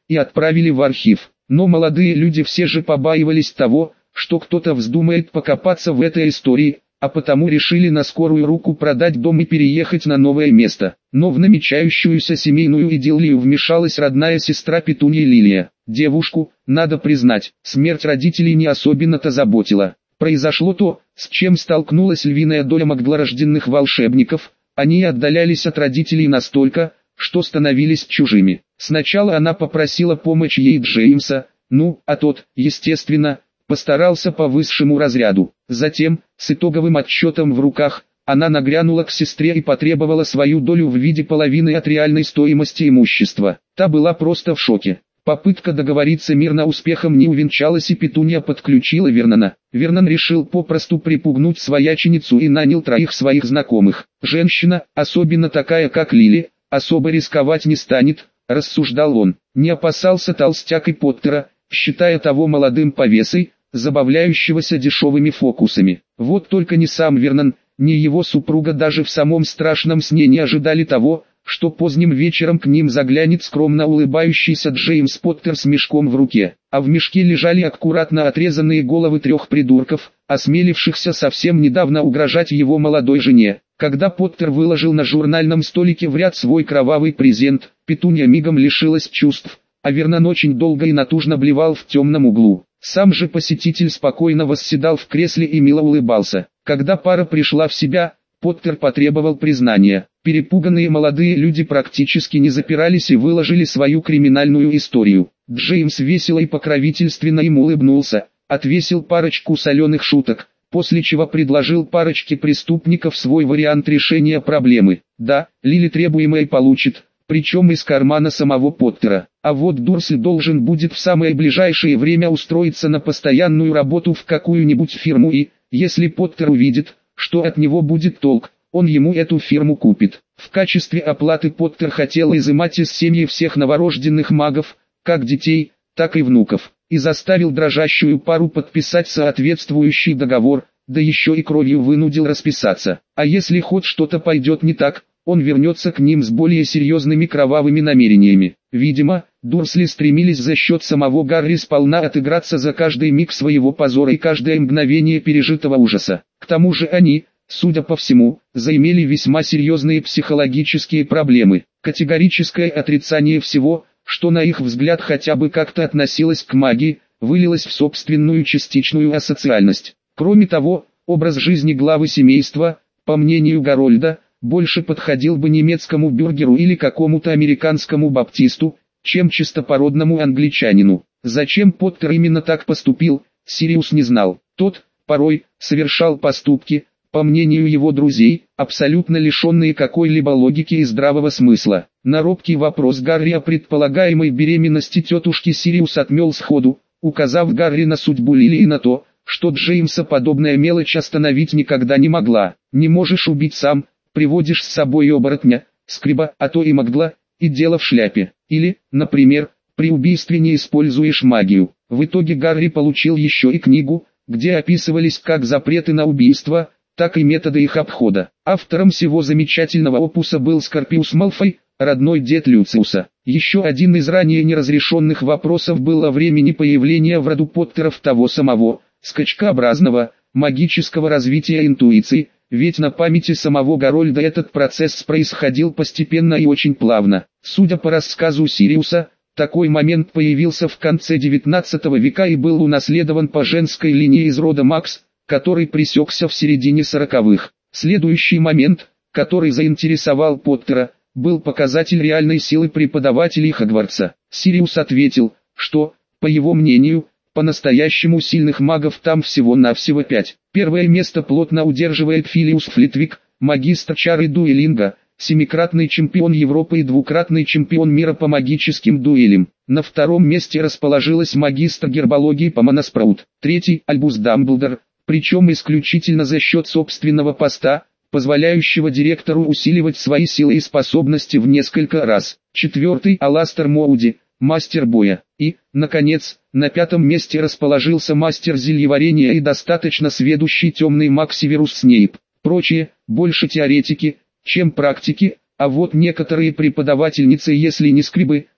и отправили в архив. Но молодые люди все же побаивались того, что кто-то вздумает покопаться в этой истории, а потому решили на скорую руку продать дом и переехать на новое место. Но в намечающуюся семейную идиллию вмешалась родная сестра Петуньи Лилия. Девушку, надо признать, смерть родителей не особенно-то заботила. Произошло то, с чем столкнулась львиная доля могдлорожденных волшебников, они отдалялись от родителей настолько, что становились чужими. Сначала она попросила помощь ей Джеймса, а тот, естественно, постарался по высшему разряду. Затем, с итоговым отчетом в руках, она нагрянула к сестре и потребовала свою долю в виде половины от реальной стоимости имущества. Та была просто в шоке. Попытка договориться мирно успехом не увенчалась, и Петунья подключила Вернона. Вернон решил попросту припугнуть свояченицу и нанял 3 своих знакомых. Женщина, особенно такая как Лили, особо рисковать не станет, рассуждал он. Не опасался толстяк и Поттера, считая того молодым повесой, забавляющегося дешевыми фокусами. Вот только ни сам Вернон, ни его супруга даже в самом страшном сне не ожидали того, что поздним вечером к ним заглянет скромно улыбающийся Джеймс Поттер с мешком в руке, а в мешке лежали аккуратно отрезанные головы 3 придурков, осмелившихся совсем недавно угрожать его молодой жене. Когда Поттер выложил на журнальном столике в ряд свой кровавый презент, Петунья мигом лишилась чувств, а Вернон очень долго и натужно блевал в темном углу. Сам же посетитель спокойно восседал в кресле и мило улыбался. Когда пара пришла в себя, Поттер потребовал признания. Перепуганные молодые люди практически не запирались и выложили свою криминальную историю. Джеймс весело и покровительственно им улыбнулся, отвесил парочку соленых шуток, после чего предложил парочке преступников свой вариант решения проблемы. Да, Лили требуемое получит, причем из кармана самого Поттера. А вот Дурсли должен будет в самое ближайшее время устроиться на постоянную работу в какую-нибудь фирму и, если Поттер увидит, что от него будет толк, он ему эту фирму купит. В качестве оплаты Поттер хотел изымать из семьи всех новорожденных магов, как детей, так и внуков, и заставил дрожащую пару подписать соответствующий договор, да еще и кровью вынудил расписаться. А если хоть что-то пойдет не так, он вернется к ним с более серьезными кровавыми намерениями. Видимо, Дурсли стремились за счет самого Гарри сполна отыграться за каждый миг своего позора и каждое мгновение пережитого ужаса. К тому же они, судя по всему, заимели весьма серьезные психологические проблемы. Категорическое отрицание всего, что на их взгляд хотя бы как-то относилось к магии, вылилось в собственную частичную асоциальность. Кроме того, образ жизни главы семейства, по мнению Гарольда, больше подходил бы немецкому бюргеру или какому-то американскому баптисту, чем чистопородному англичанину. Зачем Поттер именно так поступил, Сириус не знал. Тот, порой, совершал поступки, по мнению его друзей, абсолютно лишенные какой-либо логики и здравого смысла. На робкий вопрос Гарри о предполагаемой беременности тетушки Сириус отмел сходу, указав Гарри на судьбу Лили и на то, что Джеймса подобная мелочь остановить никогда не могла. Не можешь убить сам, приводишь с собой оборотня, скриба, а то и могла, и дело в шляпе. Или, например, при убийстве не используешь магию. В итоге Гарри получил еще и книгу, где описывались как запреты на убийство, так и методы их обхода. Автором всего замечательного опуса был Скорпиус Малфой, родной дед Люциуса. Еще один из ранее неразрешенных вопросов был о времени появления в роду Поттеров того самого, скачкообразного, магического развития интуиции, ведь на памяти самого Гарольда этот процесс происходил постепенно и очень плавно. Судя по рассказу Сириуса, такой момент появился в конце XIX века и был унаследован по женской линии из рода Макс, который пресекся в середине 40-х. Следующий момент, который заинтересовал Поттера, был показатель реальной силы преподавателей Хогвартса. Сириус ответил, что, по его мнению, по-настоящему сильных магов там всего-навсего 5. Первое место плотно удерживает Филиус Флитвик, магистр чар и дуэлинга, 7-кратный чемпион Европы и 2-кратный чемпион мира по магическим дуэлям. На втором месте расположилась магистр гербологии Помона Спраут. Третий – Альбус Дамблдор, причем исключительно за счет собственного поста, позволяющего директору усиливать свои силы и способности в несколько раз. Четвертый – Аластер Моуди, мастер боя. И, наконец, на 5-м месте расположился мастер зельеварения и достаточно сведущий темный маг Северус Снейп. Прочие, больше теоретики, чем практики, а вот некоторые преподавательницы, если не скрибы,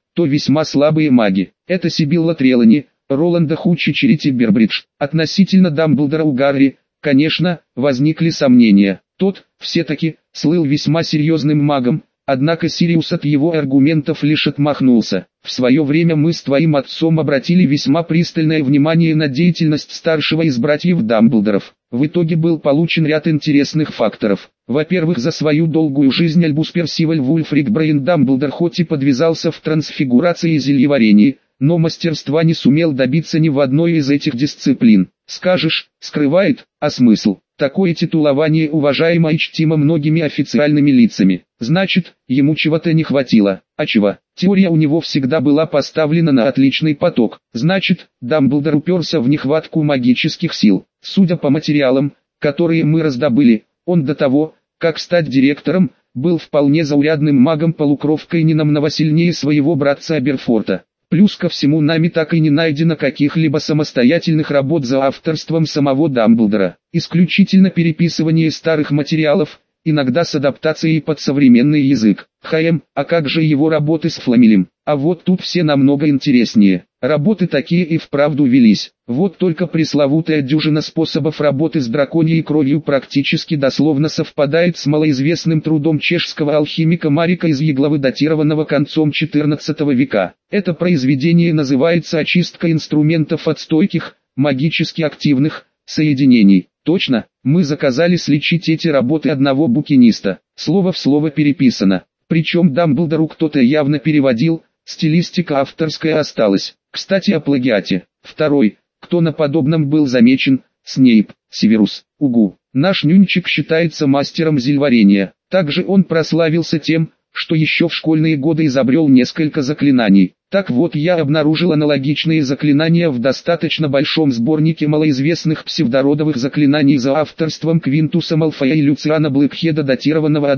то весьма слабые маги. Это Сибилла Трелани, Роланда Хучи Черити Бербридж. Относительно Дамблдора у Гарри, конечно, возникли сомнения. Тот, все-таки, слыл весьма серьезным магом, однако Сириус от его аргументов лишь отмахнулся. В свое время мы с твоим отцом обратили весьма пристальное внимание на деятельность старшего из братьев Дамблдоров. В итоге был получен ряд интересных факторов. Во-первых, за свою долгую жизнь Альбус Персиваль Вульфрик Брейн Дамблдор хоть и подвязался в трансфигурации и зельеварении, но мастерства не сумел добиться ни в одной из этих дисциплин. Скажешь, скрывает, а смысл? Такое титулование уважаемо и чтимо многими официальными лицами. Значит, ему чего-то не хватило. А чего? Теория у него всегда была поставлена на отличный поток. Значит, Дамблдор уперся в нехватку магических сил. Судя по материалам, которые мы раздобыли, он до того, как стать директором, был вполне заурядным магом-полукровкой не намного сильнее своего братца Аберфорта. Плюс ко всему нами так и не найдено каких-либо самостоятельных работ за авторством самого Дамблдора. Исключительно переписывание старых материалов, иногда с адаптацией под современный язык. А как же его работы с Фламелем? А вот тут все намного интереснее. Работы такие и вправду велись. Вот только пресловутая дюжина способов работы с драконьей кровью практически дословно совпадает с малоизвестным трудом чешского алхимика Марика из Еглавы, датированного концом XIV века. Это произведение называется «Очистка инструментов от стойких, магически активных соединений». Точно, мы заказали сличить эти работы одного букиниста. Слово в слово переписано. Причем Дамблдору кто-то явно переводил, стилистика авторская осталась. Кстати, о плагиате. Второй, кто на подобном был замечен, Снейп, Северус. Угу. Наш нюнчик считается мастером зельеварения. Также он прославился тем, что еще в школьные годы изобрел несколько заклинаний. Так вот, я обнаружил аналогичные заклинания в достаточно большом сборнике малоизвестных псевдородовых заклинаний за авторством Квинтуса Малфоя и Люциана Блэкхеда, датированного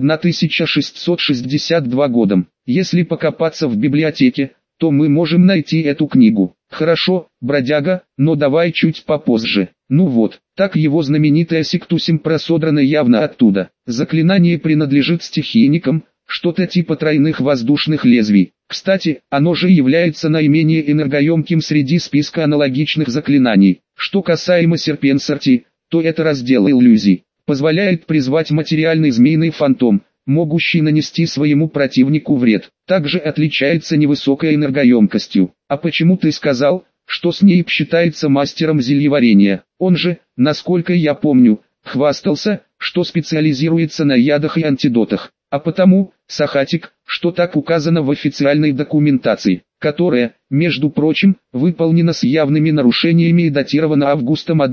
1662 годом. Если покопаться в библиотеке, то мы можем найти эту книгу. Хорошо, бродяга, но давай чуть попозже. Ну вот, так его знаменитая Сектусимпра содрана явно оттуда. Заклинание принадлежит стихийникам, что-то типа тройных воздушных лезвий. Кстати, оно же является наименее энергоемким среди списка аналогичных заклинаний. Что касаемо Серпенсорти, то это раздел иллюзий. Позволяет призвать материальный змеиный фантом, могущий нанести своему противнику вред. Также отличается невысокой энергоемкостью. А почему ты сказал, что Снейп считается мастером зельеварения? Он же, насколько я помню, хвастался, что специализируется на ядах и антидотах. А потому, Сахатик, что так указано в официальной документации, которая, между прочим, выполнена с явными нарушениями и датирована августом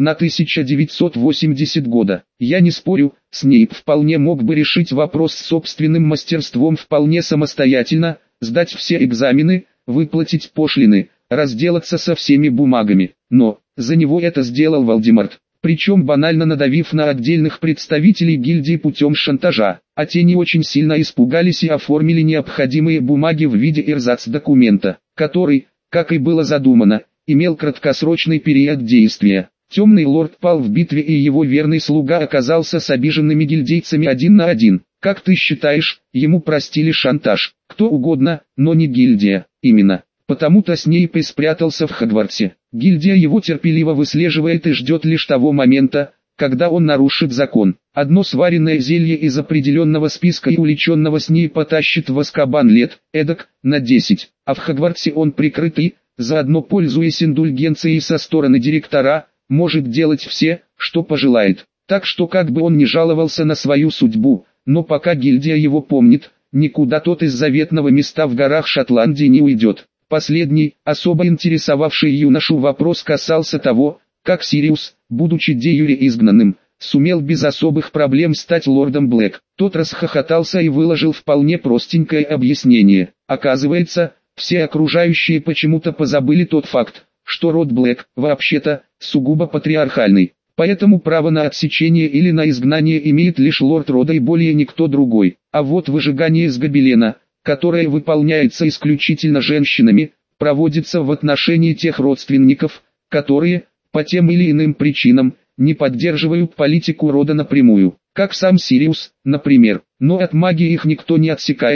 1980 года. Я не спорю, Снейп вполне мог бы решить вопрос с собственным мастерством вполне самостоятельно, сдать все экзамены, выплатить пошлины, разделаться со всеми бумагами. Но, за него это сделал Волдеморт. Причем банально надавив на отдельных представителей гильдии путем шантажа, а те не очень сильно испугались и оформили необходимые бумаги в виде эрзац-документа, который, как и было задумано, имел краткосрочный период действия. Темный лорд пал в битве, и его верный слуга оказался с обиженными гильдейцами 1 на 1. Как ты считаешь, ему простили шантаж? Кто угодно, но не гильдия. Именно. Потому-то Снейп и спрятался в Хогвартсе. Гильдия его терпеливо выслеживает и ждет лишь того момента, когда он нарушит закон. Одно сваренное зелье из определенного списка и уличенного Снейпа тащит в Азкабан лет, эдак, на 10. А в Хогвартсе он прикрытый, заодно пользуясь индульгенцией со стороны директора, может делать все, что пожелает. Так что как бы он ни жаловался на свою судьбу, но пока гильдия его помнит, никуда тот из заветного места в горах Шотландии не уйдет. Последний, особо интересовавший юношу вопрос касался того, как Сириус, будучи де юре изгнанным, сумел без особых проблем стать лордом Блэк. Тот расхохотался и выложил вполне простенькое объяснение. Оказывается, все окружающие почему-то позабыли тот факт, что род Блэк, вообще-то, сугубо патриархальный. Поэтому право на отсечение или на изгнание имеет лишь лорд рода и более никто другой. А вот выжигание из гобелена, которое выполняется исключительно женщинами, проводится в отношении тех родственников, которые, по тем или иным причинам, не поддерживают политику рода напрямую, как сам Сириус, например. Но от магии их никто не отсекает,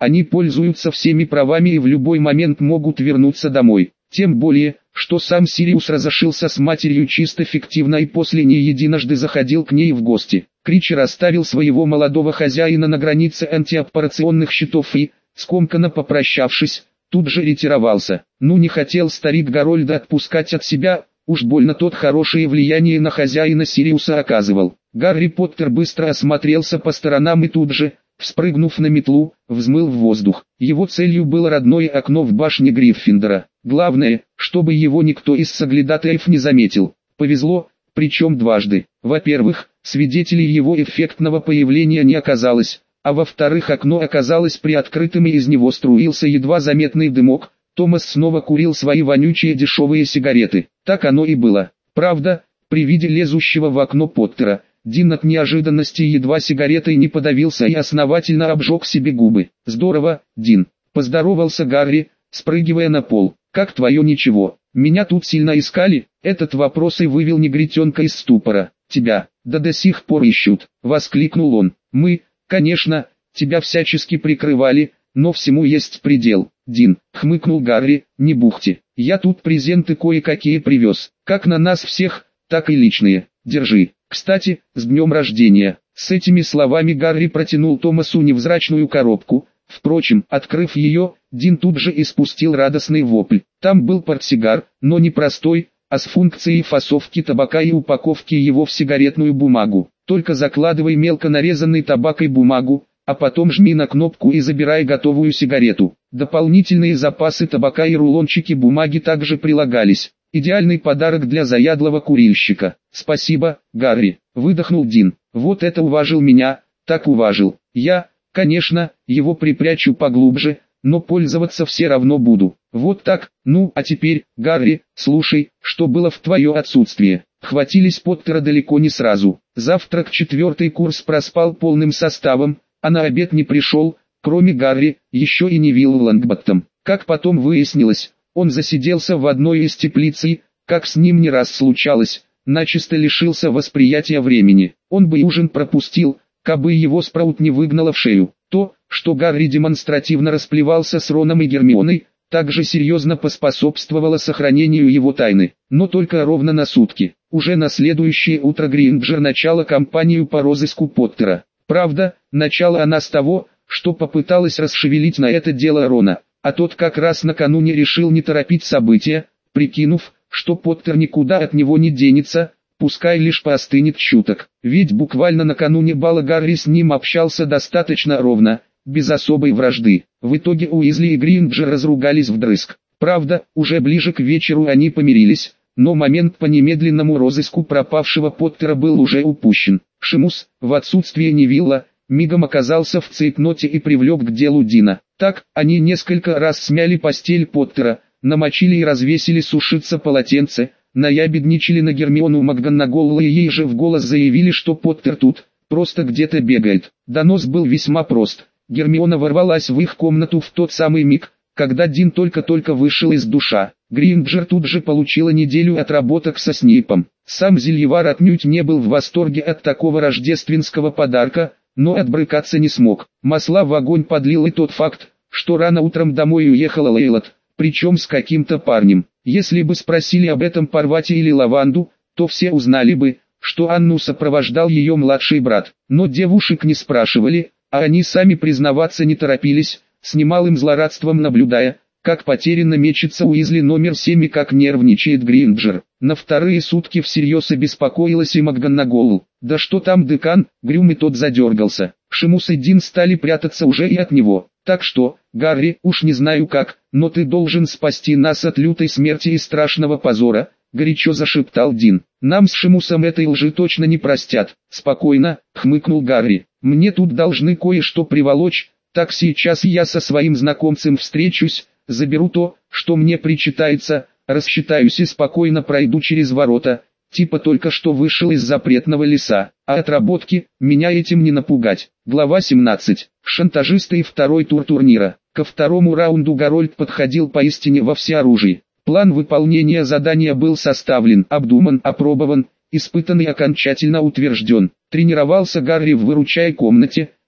Они пользуются всеми правами и в любой момент могут вернуться домой. Тем более, что сам Сириус разошелся с матерью чисто фиктивно и после не единожды заходил к ней в гости. Кричер оставил своего молодого хозяина на границе антиоперационных щитов и, скомканно попрощавшись, тут же ретировался. Ну не хотел старик Гарольда отпускать от себя, уж больно тот хорошее влияние на хозяина Сириуса оказывал. Гарри Поттер быстро осмотрелся по сторонам и тут же, вспрыгнув на метлу, взмыл в воздух. Его целью было родное окно в башне Гриффиндора. Главное, чтобы его никто из соглядатаев не заметил. Повезло, причем дважды. Во-первых, свидетелей его эффектного появления не оказалось, а во-вторых, окно оказалось приоткрытым и из него струился едва заметный дымок. Томас снова курил свои вонючие дешевые сигареты. Так оно и было. Правда, при виде лезущего в окно Поттера, Дин от неожиданности едва сигаретой не подавился и основательно обжег себе губы. «Здорово, Дин», — поздоровался Гарри, спрыгивая на пол. «Как твое ничего? Меня тут сильно искали?» Этот вопрос и вывел негритенка из ступора. «Тебя, да до сих пор ищут», — воскликнул он. «Мы, конечно, тебя всячески прикрывали, но всему есть предел». «Дин», — хмыкнул Гарри, — «не бухти. Я тут презенты кое-какие привез, как на нас всех, так и личные. Держи. Кстати, с днем рождения». С этими словами Гарри протянул Томасу невзрачную коробку. Впрочем, открыв ее, Дин тут же испустил радостный вопль. Там был портсигар, но не простой, а с функцией фасовки табака и упаковки его в сигаретную бумагу. Только закладывай мелко нарезанный табак и бумагу, а потом жми на кнопку и забирай готовую сигарету. Дополнительные запасы табака и рулончики бумаги также прилагались. Идеальный подарок для заядлого курильщика. «Спасибо, Гарри», — выдохнул Дин. «Вот это уважил меня, так уважил. Я, конечно, его припрячу поглубже, но пользоваться все равно буду. Вот так. Ну, а теперь, Гарри, слушай, что было в твое отсутствие». Хватились Поттера далеко не сразу. Завтрак 4-й курс проспал полным составом, а на обед не пришел, кроме Гарри, еще и Невилл Лонгботтом. Как потом выяснилось, он засиделся в одной из теплиц и, как с ним не раз случалось, начисто лишился восприятия времени. Он бы и ужин пропустил, кабы его Спраут не выгнала в шею. То, что Гарри демонстративно расплевался с Роном и Гермионой, также серьезно поспособствовало сохранению его тайны, но только ровно на сутки. Уже на следующее утро Гринджер начала кампанию по розыску Поттера. Правда, начала она с того, что попыталась расшевелить на это дело Рона, а тот как раз накануне решил не торопить события, прикинув, что Поттер никуда от него не денется, пускай лишь поостынет чуток. Ведь буквально накануне бала Гарри с ним общался достаточно ровно, без особой вражды. В итоге Уизли и Гринджер разругались вдрызг. Правда, уже ближе к вечеру они помирились, но момент по немедленному розыску пропавшего Поттера был уже упущен. Шимус, в отсутствие Невилла, мигом оказался в цейтноте и привлек к делу Дина. Так, они несколько раз смяли постель Поттера, намочили и развесили сушиться полотенце, наябедничали на Гермиону МакГонагал и ей же в голос заявили, что Поттер тут, просто где-то бегает. Донос был весьма прост. Гермиона ворвалась в их комнату в тот самый миг, когда Дин только-только вышел из душа. Гринджер тут же получила неделю отработок со Снейпом. Сам Зельевар отнюдь не был в восторге от такого рождественского подарка, но отбрыкаться не смог. Масла в огонь подлил и тот факт, что рано утром домой уехала Лейлот, причем с каким-то парнем. Если бы спросили об этом Парвати или Лаванду, то все узнали бы, что Анну сопровождал ее младший брат. Но девушек не спрашивали, а они сами признаваться не торопились, с немалым злорадством наблюдая, как потерянно мечется Уизли номер 7 и как нервничает Гринджер. На вторые сутки всерьез обеспокоилась и МакГонагал. Да что там декан, Грюм и тот задергался. Шимус и Дин стали прятаться уже и от него. Так что, Гарри, уж не знаю как, но ты должен спасти нас от лютой смерти и страшного позора, горячо зашептал Дин. Нам с Шимусом этой лжи точно не простят. Спокойно, хмыкнул Гарри. Мне тут должны кое-что приволочь, так сейчас я со своим знакомцем встречусь, заберу то, что мне причитается, рассчитаюсь и спокойно пройду через ворота, типа только что вышел из запретного леса, а отработки, меня этим не напугать. Глава 17. Шантажисты и второй тур турнира. Ко второму раунду Гарольд подходил поистине во всеоружии. План выполнения задания был составлен, обдуман, опробован, испытан и окончательно утвержден. Тренировался Гарри в выручай комнате,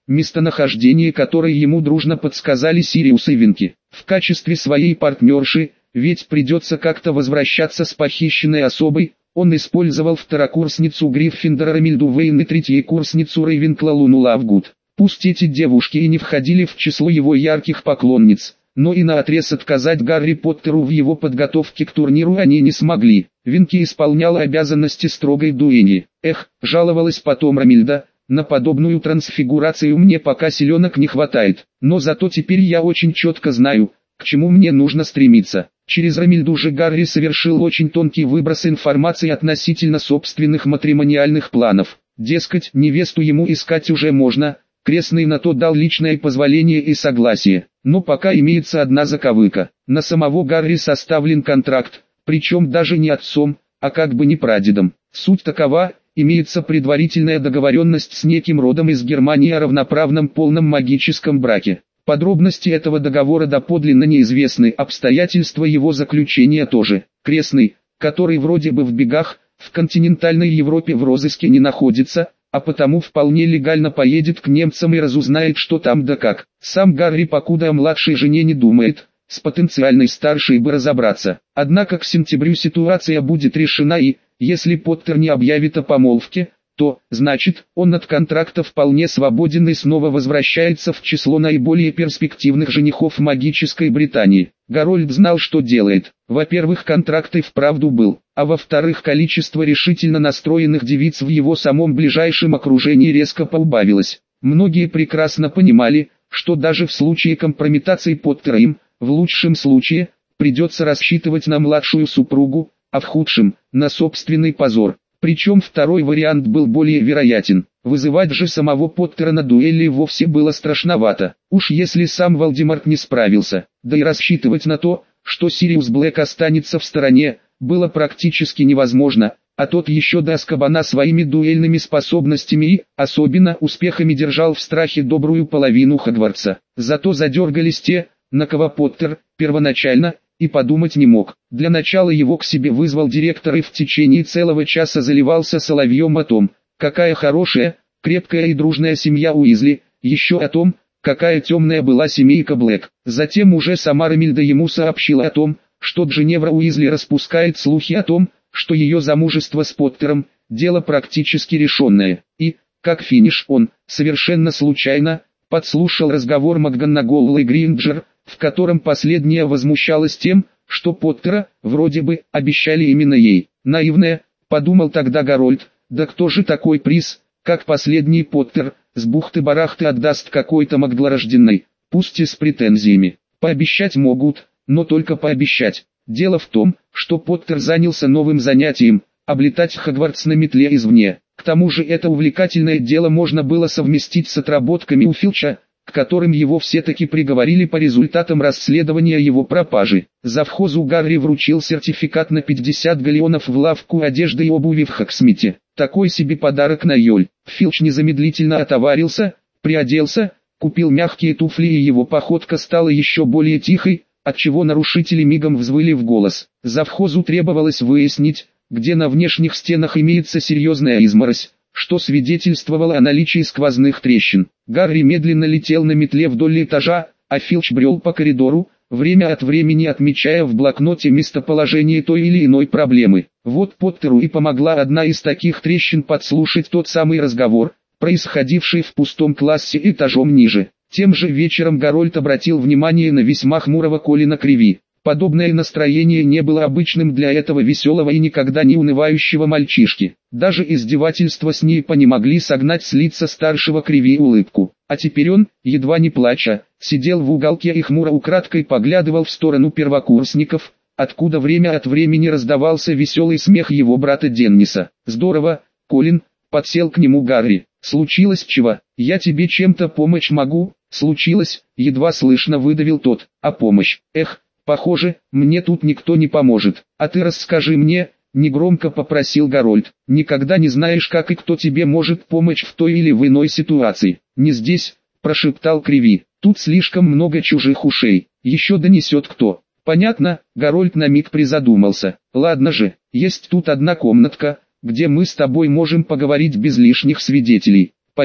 местонахождение которой ему дружно подсказали Сириус и Винки. В качестве своей партнерши, ведь придется как-то возвращаться с похищенной особой, он использовал второкурсницу Гриффиндора Ромильду Вейн и третьекурсницу Рейвенкла Луну Лавгуд. Пусть эти девушки и не входили в число его ярких поклонниц, но и наотрез отказать Гарри Поттеру в его подготовке к турниру они не смогли. Винки исполняла обязанности строгой дуэни. Жаловалась потом Ромильда, на подобную трансфигурацию мне пока силенок не хватает, но зато теперь я очень четко знаю, к чему мне нужно стремиться. Через Ромильду же Гарри совершил очень тонкий выброс информации относительно собственных матримониальных планов. Дескать, невесту ему искать уже можно. Крестный на то дал личное позволение и согласие, но пока имеется одна заковыка. На самого Гарри составлен контракт, причем даже не отцом, а как бы не прадедом. Суть такова, имеется предварительная договоренность с неким родом из Германии о равноправном полном магическом браке. Подробности этого договора доподлинно неизвестны, обстоятельства его заключения тоже. Крестный, который вроде бы в бегах, в континентальной Европе в розыске не находится, а потому вполне легально поедет к немцам и разузнает, что там да как. Сам Гарри покуда о младшей жене не думает, с потенциальной старшей бы разобраться. Однако к сентябрю ситуация будет решена и, если Поттер не объявит о помолвке, то, значит, он от контракта вполне свободен и снова возвращается в число наиболее перспективных женихов магической Британии. Гарольд знал, что делает. Во-первых, контракт и вправду был, а во-вторых, количество решительно настроенных девиц в его самом ближайшем окружении резко поубавилось. Многие прекрасно понимали, что даже в случае компрометации Поттера им, в лучшем случае, придется рассчитывать на младшую супругу, а в худшем – на собственный позор. Причем второй вариант был более вероятен. Вызывать же самого Поттера на дуэли вовсе было страшновато. Уж если сам Волдеморт не справился, да и рассчитывать на то, что Сириус Блэк останется в стороне, было практически невозможно, а тот еще до Азкабана своими дуэльными способностями и, особенно, успехами держал в страхе добрую половину Хогвартса. Зато задергались те, на кого Поттер, первоначально, и подумать не мог. Для начала его к себе вызвал директор и в течение целого часа заливался соловьем о том, какая хорошая, крепкая и дружная семья Уизли, еще о том, какая темная была семейка Блэк. Затем уже сама Ромильда ему сообщила о том, что Джиневра Уизли распускает слухи о том, что ее замужество с Поттером – дело практически решенное. И, как финиш, он, совершенно случайно, подслушал разговор МакГонагал и Гринджер, в котором последняя возмущалась тем, что Поттера, вроде бы, обещали именно ей. Наивная, подумал тогда Гарольд, да кто же такой приз, как последний Поттер, с бухты-барахты отдаст какой-то Магдлорожденной, пусть и с претензиями. Пообещать могут, но только пообещать. Дело в том, что Поттер занялся новым занятием – облетать Хогвартс на метле извне. К тому же это увлекательное дело можно было совместить с отработками у Филча, к которым его все-таки приговорили по результатам расследования его пропажи. Завхозу Гарри вручил сертификат на 50 галлеонов в лавку одежды и обуви в Хоксмите. Такой себе подарок на Йоль. Филч незамедлительно отоварился, приоделся, купил мягкие туфли и его походка стала еще более тихой, отчего нарушители мигом взвыли в голос. Завхозу требовалось выяснить, где на внешних стенах имеется серьезная изморозь, что свидетельствовало о наличии сквозных трещин. Гарри медленно летел на метле вдоль этажа, а Филч брел по коридору, время от времени отмечая в блокноте местоположение той или иной проблемы. Вот Поттеру и помогла одна из таких трещин подслушать тот самый разговор, происходивший в пустом классе этажом ниже. Тем же вечером Гарольд обратил внимание на весьма хмурого Колина Криви. Подобное настроение не было обычным для этого веселого и никогда не унывающего мальчишки. Даже издевательства с ней не могли согнать с лица старшего Криви улыбку. А теперь он, едва не плача, сидел в уголке и хмуро украдкой поглядывал в сторону первокурсников, откуда время от времени раздавался веселый смех его брата Денниса. «Здорово, Колин», — подсел к нему Гарри. «Случилось чего? Я тебе чем-то помочь могу?» «Случилось», — едва слышно выдавил тот. «А помощь? Похоже, мне тут никто не поможет. А ты расскажи мне», — негромко попросил Гарольд. «Никогда не знаешь, как и кто тебе может помочь в той или в иной ситуации». «Не здесь», — прошептал Криви. «Тут слишком много чужих ушей. Еще донесет кто». «Понятно», — Гарольд на миг призадумался. «Ладно же, есть тут одна комнатка, где мы с тобой можем поговорить без лишних свидетелей. Пойдем».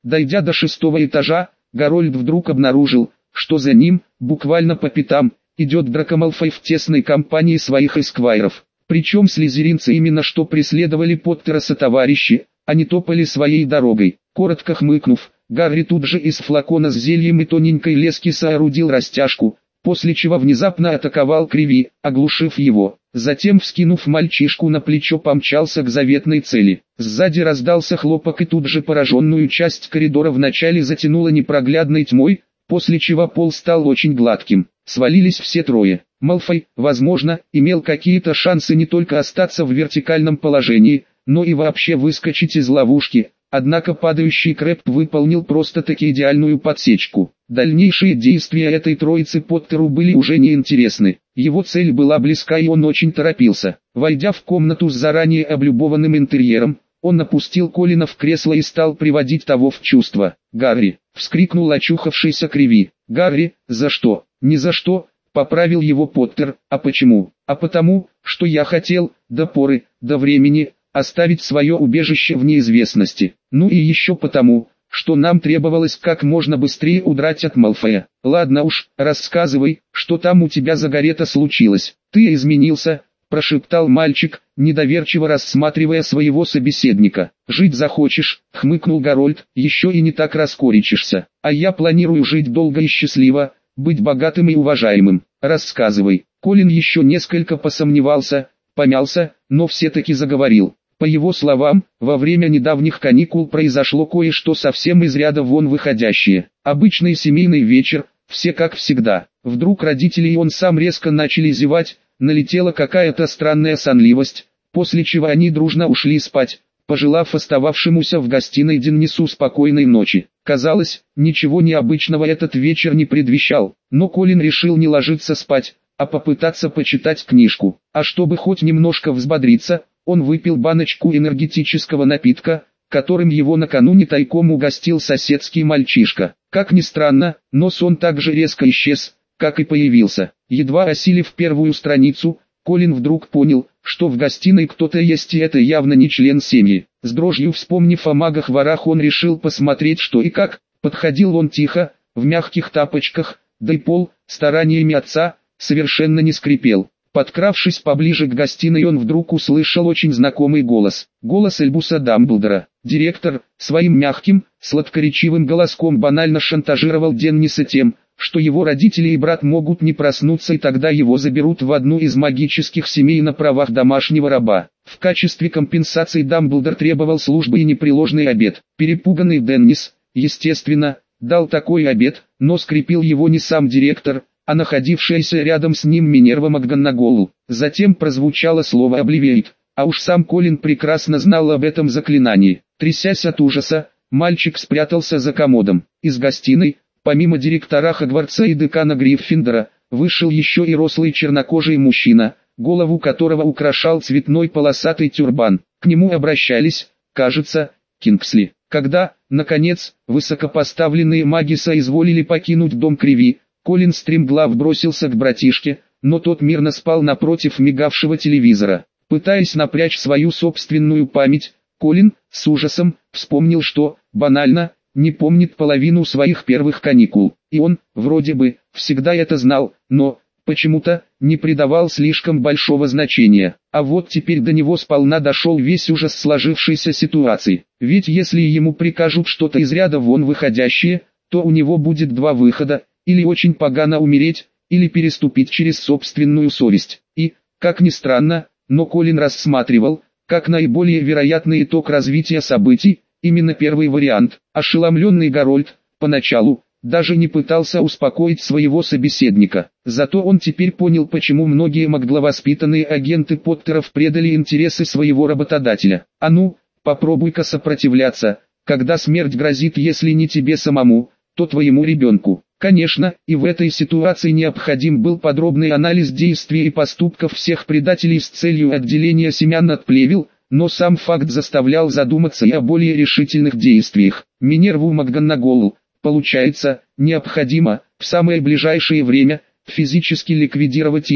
Дойдя до 6-го этажа, Гарольд вдруг обнаружил, что за ним, буквально по пятам, идет Драко Малфой в тесной компании своих эсквайров. Причем слизеринцы именно что преследовали Поттера сотоварищи, они топали своей дорогой. Коротко хмыкнув, Гарри тут же из флакона с зельем и тоненькой лески соорудил растяжку, после чего внезапно атаковал Криви, оглушив его. Затем, вскинув мальчишку на плечо, помчался к заветной цели. Сзади раздался хлопок, и тут же пораженную часть коридора вначале затянуло непроглядной тьмой, после чего пол стал очень гладким. Свалились все трое. Малфой, возможно, имел какие-то шансы не только остаться в вертикальном положении, но и вообще выскочить из ловушки. Однако падающий Крэб выполнил просто-таки идеальную подсечку. Дальнейшие действия этой троицы Поттеру были уже неинтересны. Его цель была близка, и он очень торопился. Войдя в комнату с заранее облюбованным интерьером, он опустил Колина в кресло и стал приводить того в чувство. «Гарри!» — вскрикнул очухавшийся Криви. «Гарри, за что?» «Ни за что!» — поправил его Поттер. «А почему?» «А потому, что я хотел, до поры, до времени, оставить свое убежище в неизвестности. Ну и еще потому, что нам требовалось как можно быстрее удрать от Малфоя. Ладно уж, рассказывай, что там у тебя за Гарета случилось». «Ты изменился», — прошептал мальчик, недоверчиво рассматривая своего собеседника. «Жить захочешь», — хмыкнул Гарольд, — «еще и не так раскорячишься. А я планирую жить долго и счастливо, быть богатым и уважаемым. Рассказывай». Колин еще несколько посомневался, помялся, но все-таки заговорил. По его словам, во время недавних каникул произошло кое-что совсем из ряда вон выходящее. Обычный семейный вечер, все как всегда. Вдруг родители и он сам резко начали зевать, налетела какая-то странная сонливость, после чего они дружно ушли спать, пожелав остававшемуся в гостиной Деннису спокойной ночи. Казалось, ничего необычного этот вечер не предвещал, но Колин решил не ложиться спать, а попытаться почитать книжку. А чтобы хоть немножко взбодриться, он выпил баночку энергетического напитка, которым его накануне тайком угостил соседский мальчишка. Как ни странно, но сон так же резко исчез, как и появился. Едва осилив первую страницу, Колин вдруг понял, что в гостиной кто-то есть, и это явно не член семьи. С дрожью вспомнив о магах-ворах, он решил посмотреть, что и как. Подходил он тихо, в мягких тапочках, да и пол, стараниями отца, совершенно не скрипел. Подкравшись поближе к гостиной, он вдруг услышал очень знакомый голос. Голос Альбуса Дамблдора. Директор, своим мягким, сладкоречивым голоском банально шантажировал Денниса тем, что его родители и брат могут не проснуться, и тогда его заберут в одну из магических семей на правах домашнего раба. В качестве компенсации Дамблдор требовал службы и непреложный обет. Перепуганный Деннис, естественно, дал такой обет, но скрепил его не сам директор, а находившаяся рядом с ним Минерва МакГонагall. Затем прозвучало слово «обливиет», а уж сам Колин прекрасно знал об этом заклинании. Трясясь от ужаса, мальчик спрятался за комодом. Из гостиной, помимо директора Хогвартса и декана Гриффиндора, вышел еще и рослый чернокожий мужчина, голову которого украшал цветной полосатый тюрбан. К нему обращались, кажется, Кингсли. Когда, наконец, высокопоставленные маги соизволили покинуть дом Криви, Колин стремглав бросился к братишке, но тот мирно спал напротив мигавшего телевизора. Пытаясь напрячь свою собственную память, Колин, с ужасом, вспомнил, что, банально, не помнит половину своих первых каникул. И он, вроде бы, всегда это знал, но, почему-то, не придавал слишком большого значения. А вот теперь до него сполна дошел весь ужас сложившейся ситуации. Ведь если ему прикажут что-то из ряда вон выходящее, то у него будет два выхода: или очень погано умереть, или переступить через собственную совесть. И, как ни странно, но Колин рассматривал, как наиболее вероятный итог развития событий, именно первый вариант. Ошеломленный Гарольд, поначалу, даже не пытался успокоить своего собеседника. Зато он теперь понял, почему многие магловоспитанные агенты Поттеров предали интересы своего работодателя. А ну, попробуй-ка сопротивляться, когда смерть грозит, если не тебе самому, то твоему ребенку. Конечно, и в этой ситуации необходим был подробный анализ действий и поступков всех предателей с целью отделения семян от плевел, но сам факт заставлял задуматься и о более решительных действиях. Минерву МакГонагall, получается, необходимо, в самое ближайшее время, физически ликвидировать или,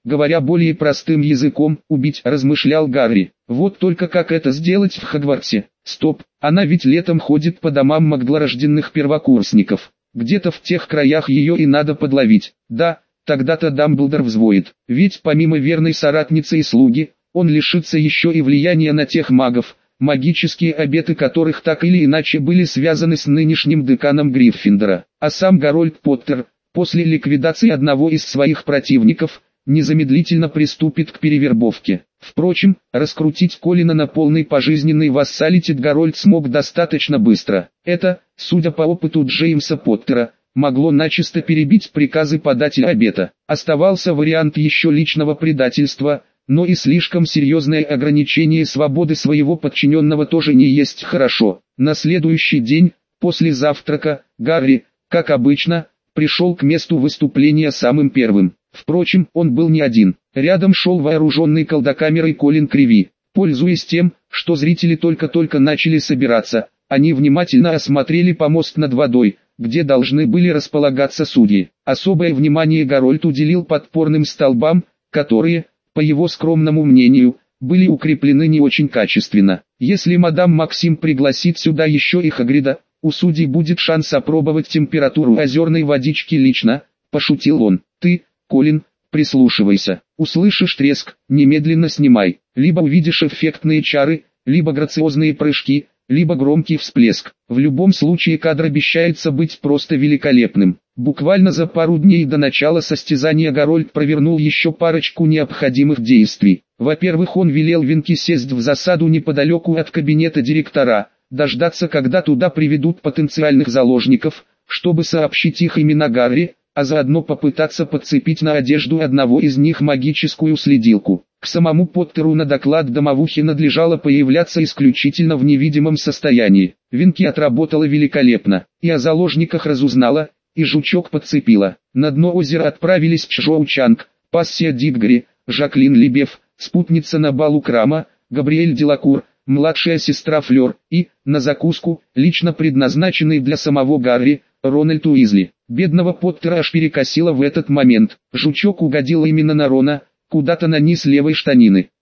говоря более простым языком, убить, размышлял Гарри. Вот только как это сделать в Хогвартсе? Стоп, она ведь летом ходит по домам маглорожденных первокурсников. Где-то в тех краях ее и надо подловить. Да, тогда-то Дамблдор взвоет. Ведь помимо верной соратницы и слуги, он лишится еще и влияния на тех магов, магические обеты которых так или иначе были связаны с нынешним деканом Гриффиндора. А сам Гарольд Поттер, после ликвидации одного из своих противников, незамедлительно приступит к перевербовке. Впрочем, раскрутить Колина на полный пожизненный вассалитет Гарольд смог достаточно быстро. Это, судя по опыту Джеймса Поттера, могло начисто перебить приказы подателя обета. Оставался вариант еще личного предательства, но и слишком серьезное ограничение свободы своего подчиненного тоже не есть хорошо. На следующий день, после завтрака, Гарри, как обычно, пришел к месту выступления самым первым. Впрочем, он был не один. Рядом шел вооруженный колдокамерой Колин Криви. Пользуясь тем, что зрители только-только начали собираться, они внимательно осмотрели помост над водой, где должны были располагаться судьи. Особое внимание Гарольд уделил подпорным столбам, которые, по его скромному мнению, были укреплены не очень качественно. Если мадам Максим пригласит сюда еще и Хагрида, у судей будет шанс опробовать температуру озерной водички лично, пошутил он. Ты, Колин, прислушивайся. Услышишь треск, немедленно снимай. Либо увидишь эффектные чары, либо грациозные прыжки, либо громкий всплеск. В любом случае кадр обещается быть просто великолепным. Буквально за пару дней до начала состязания Гарольд провернул еще парочку необходимых действий. Во-первых, он велел Винки сесть в засаду неподалеку от кабинета директора, дождаться, когда туда приведут потенциальных заложников, чтобы сообщить их имена Гарри, а заодно попытаться подцепить на одежду одного из них магическую следилку. К самому Поттеру на доклад домовухи надлежало появляться исключительно в невидимом состоянии. Винки отработала великолепно, и о заложниках разузнала, и жучок подцепила. На дно озера отправились Чжоу Чанг, Пассия Дитгри, Жаклин Либев, спутница на балу Крама, Габриэль Делакур, младшая сестра Флёр и, на закуску, лично предназначенный для самого Гарри, Рональд Уизли. Бедного Поттера аж перекосило в этот момент. Жучок угодил именно на Рона, куда-то на низ левой штанины.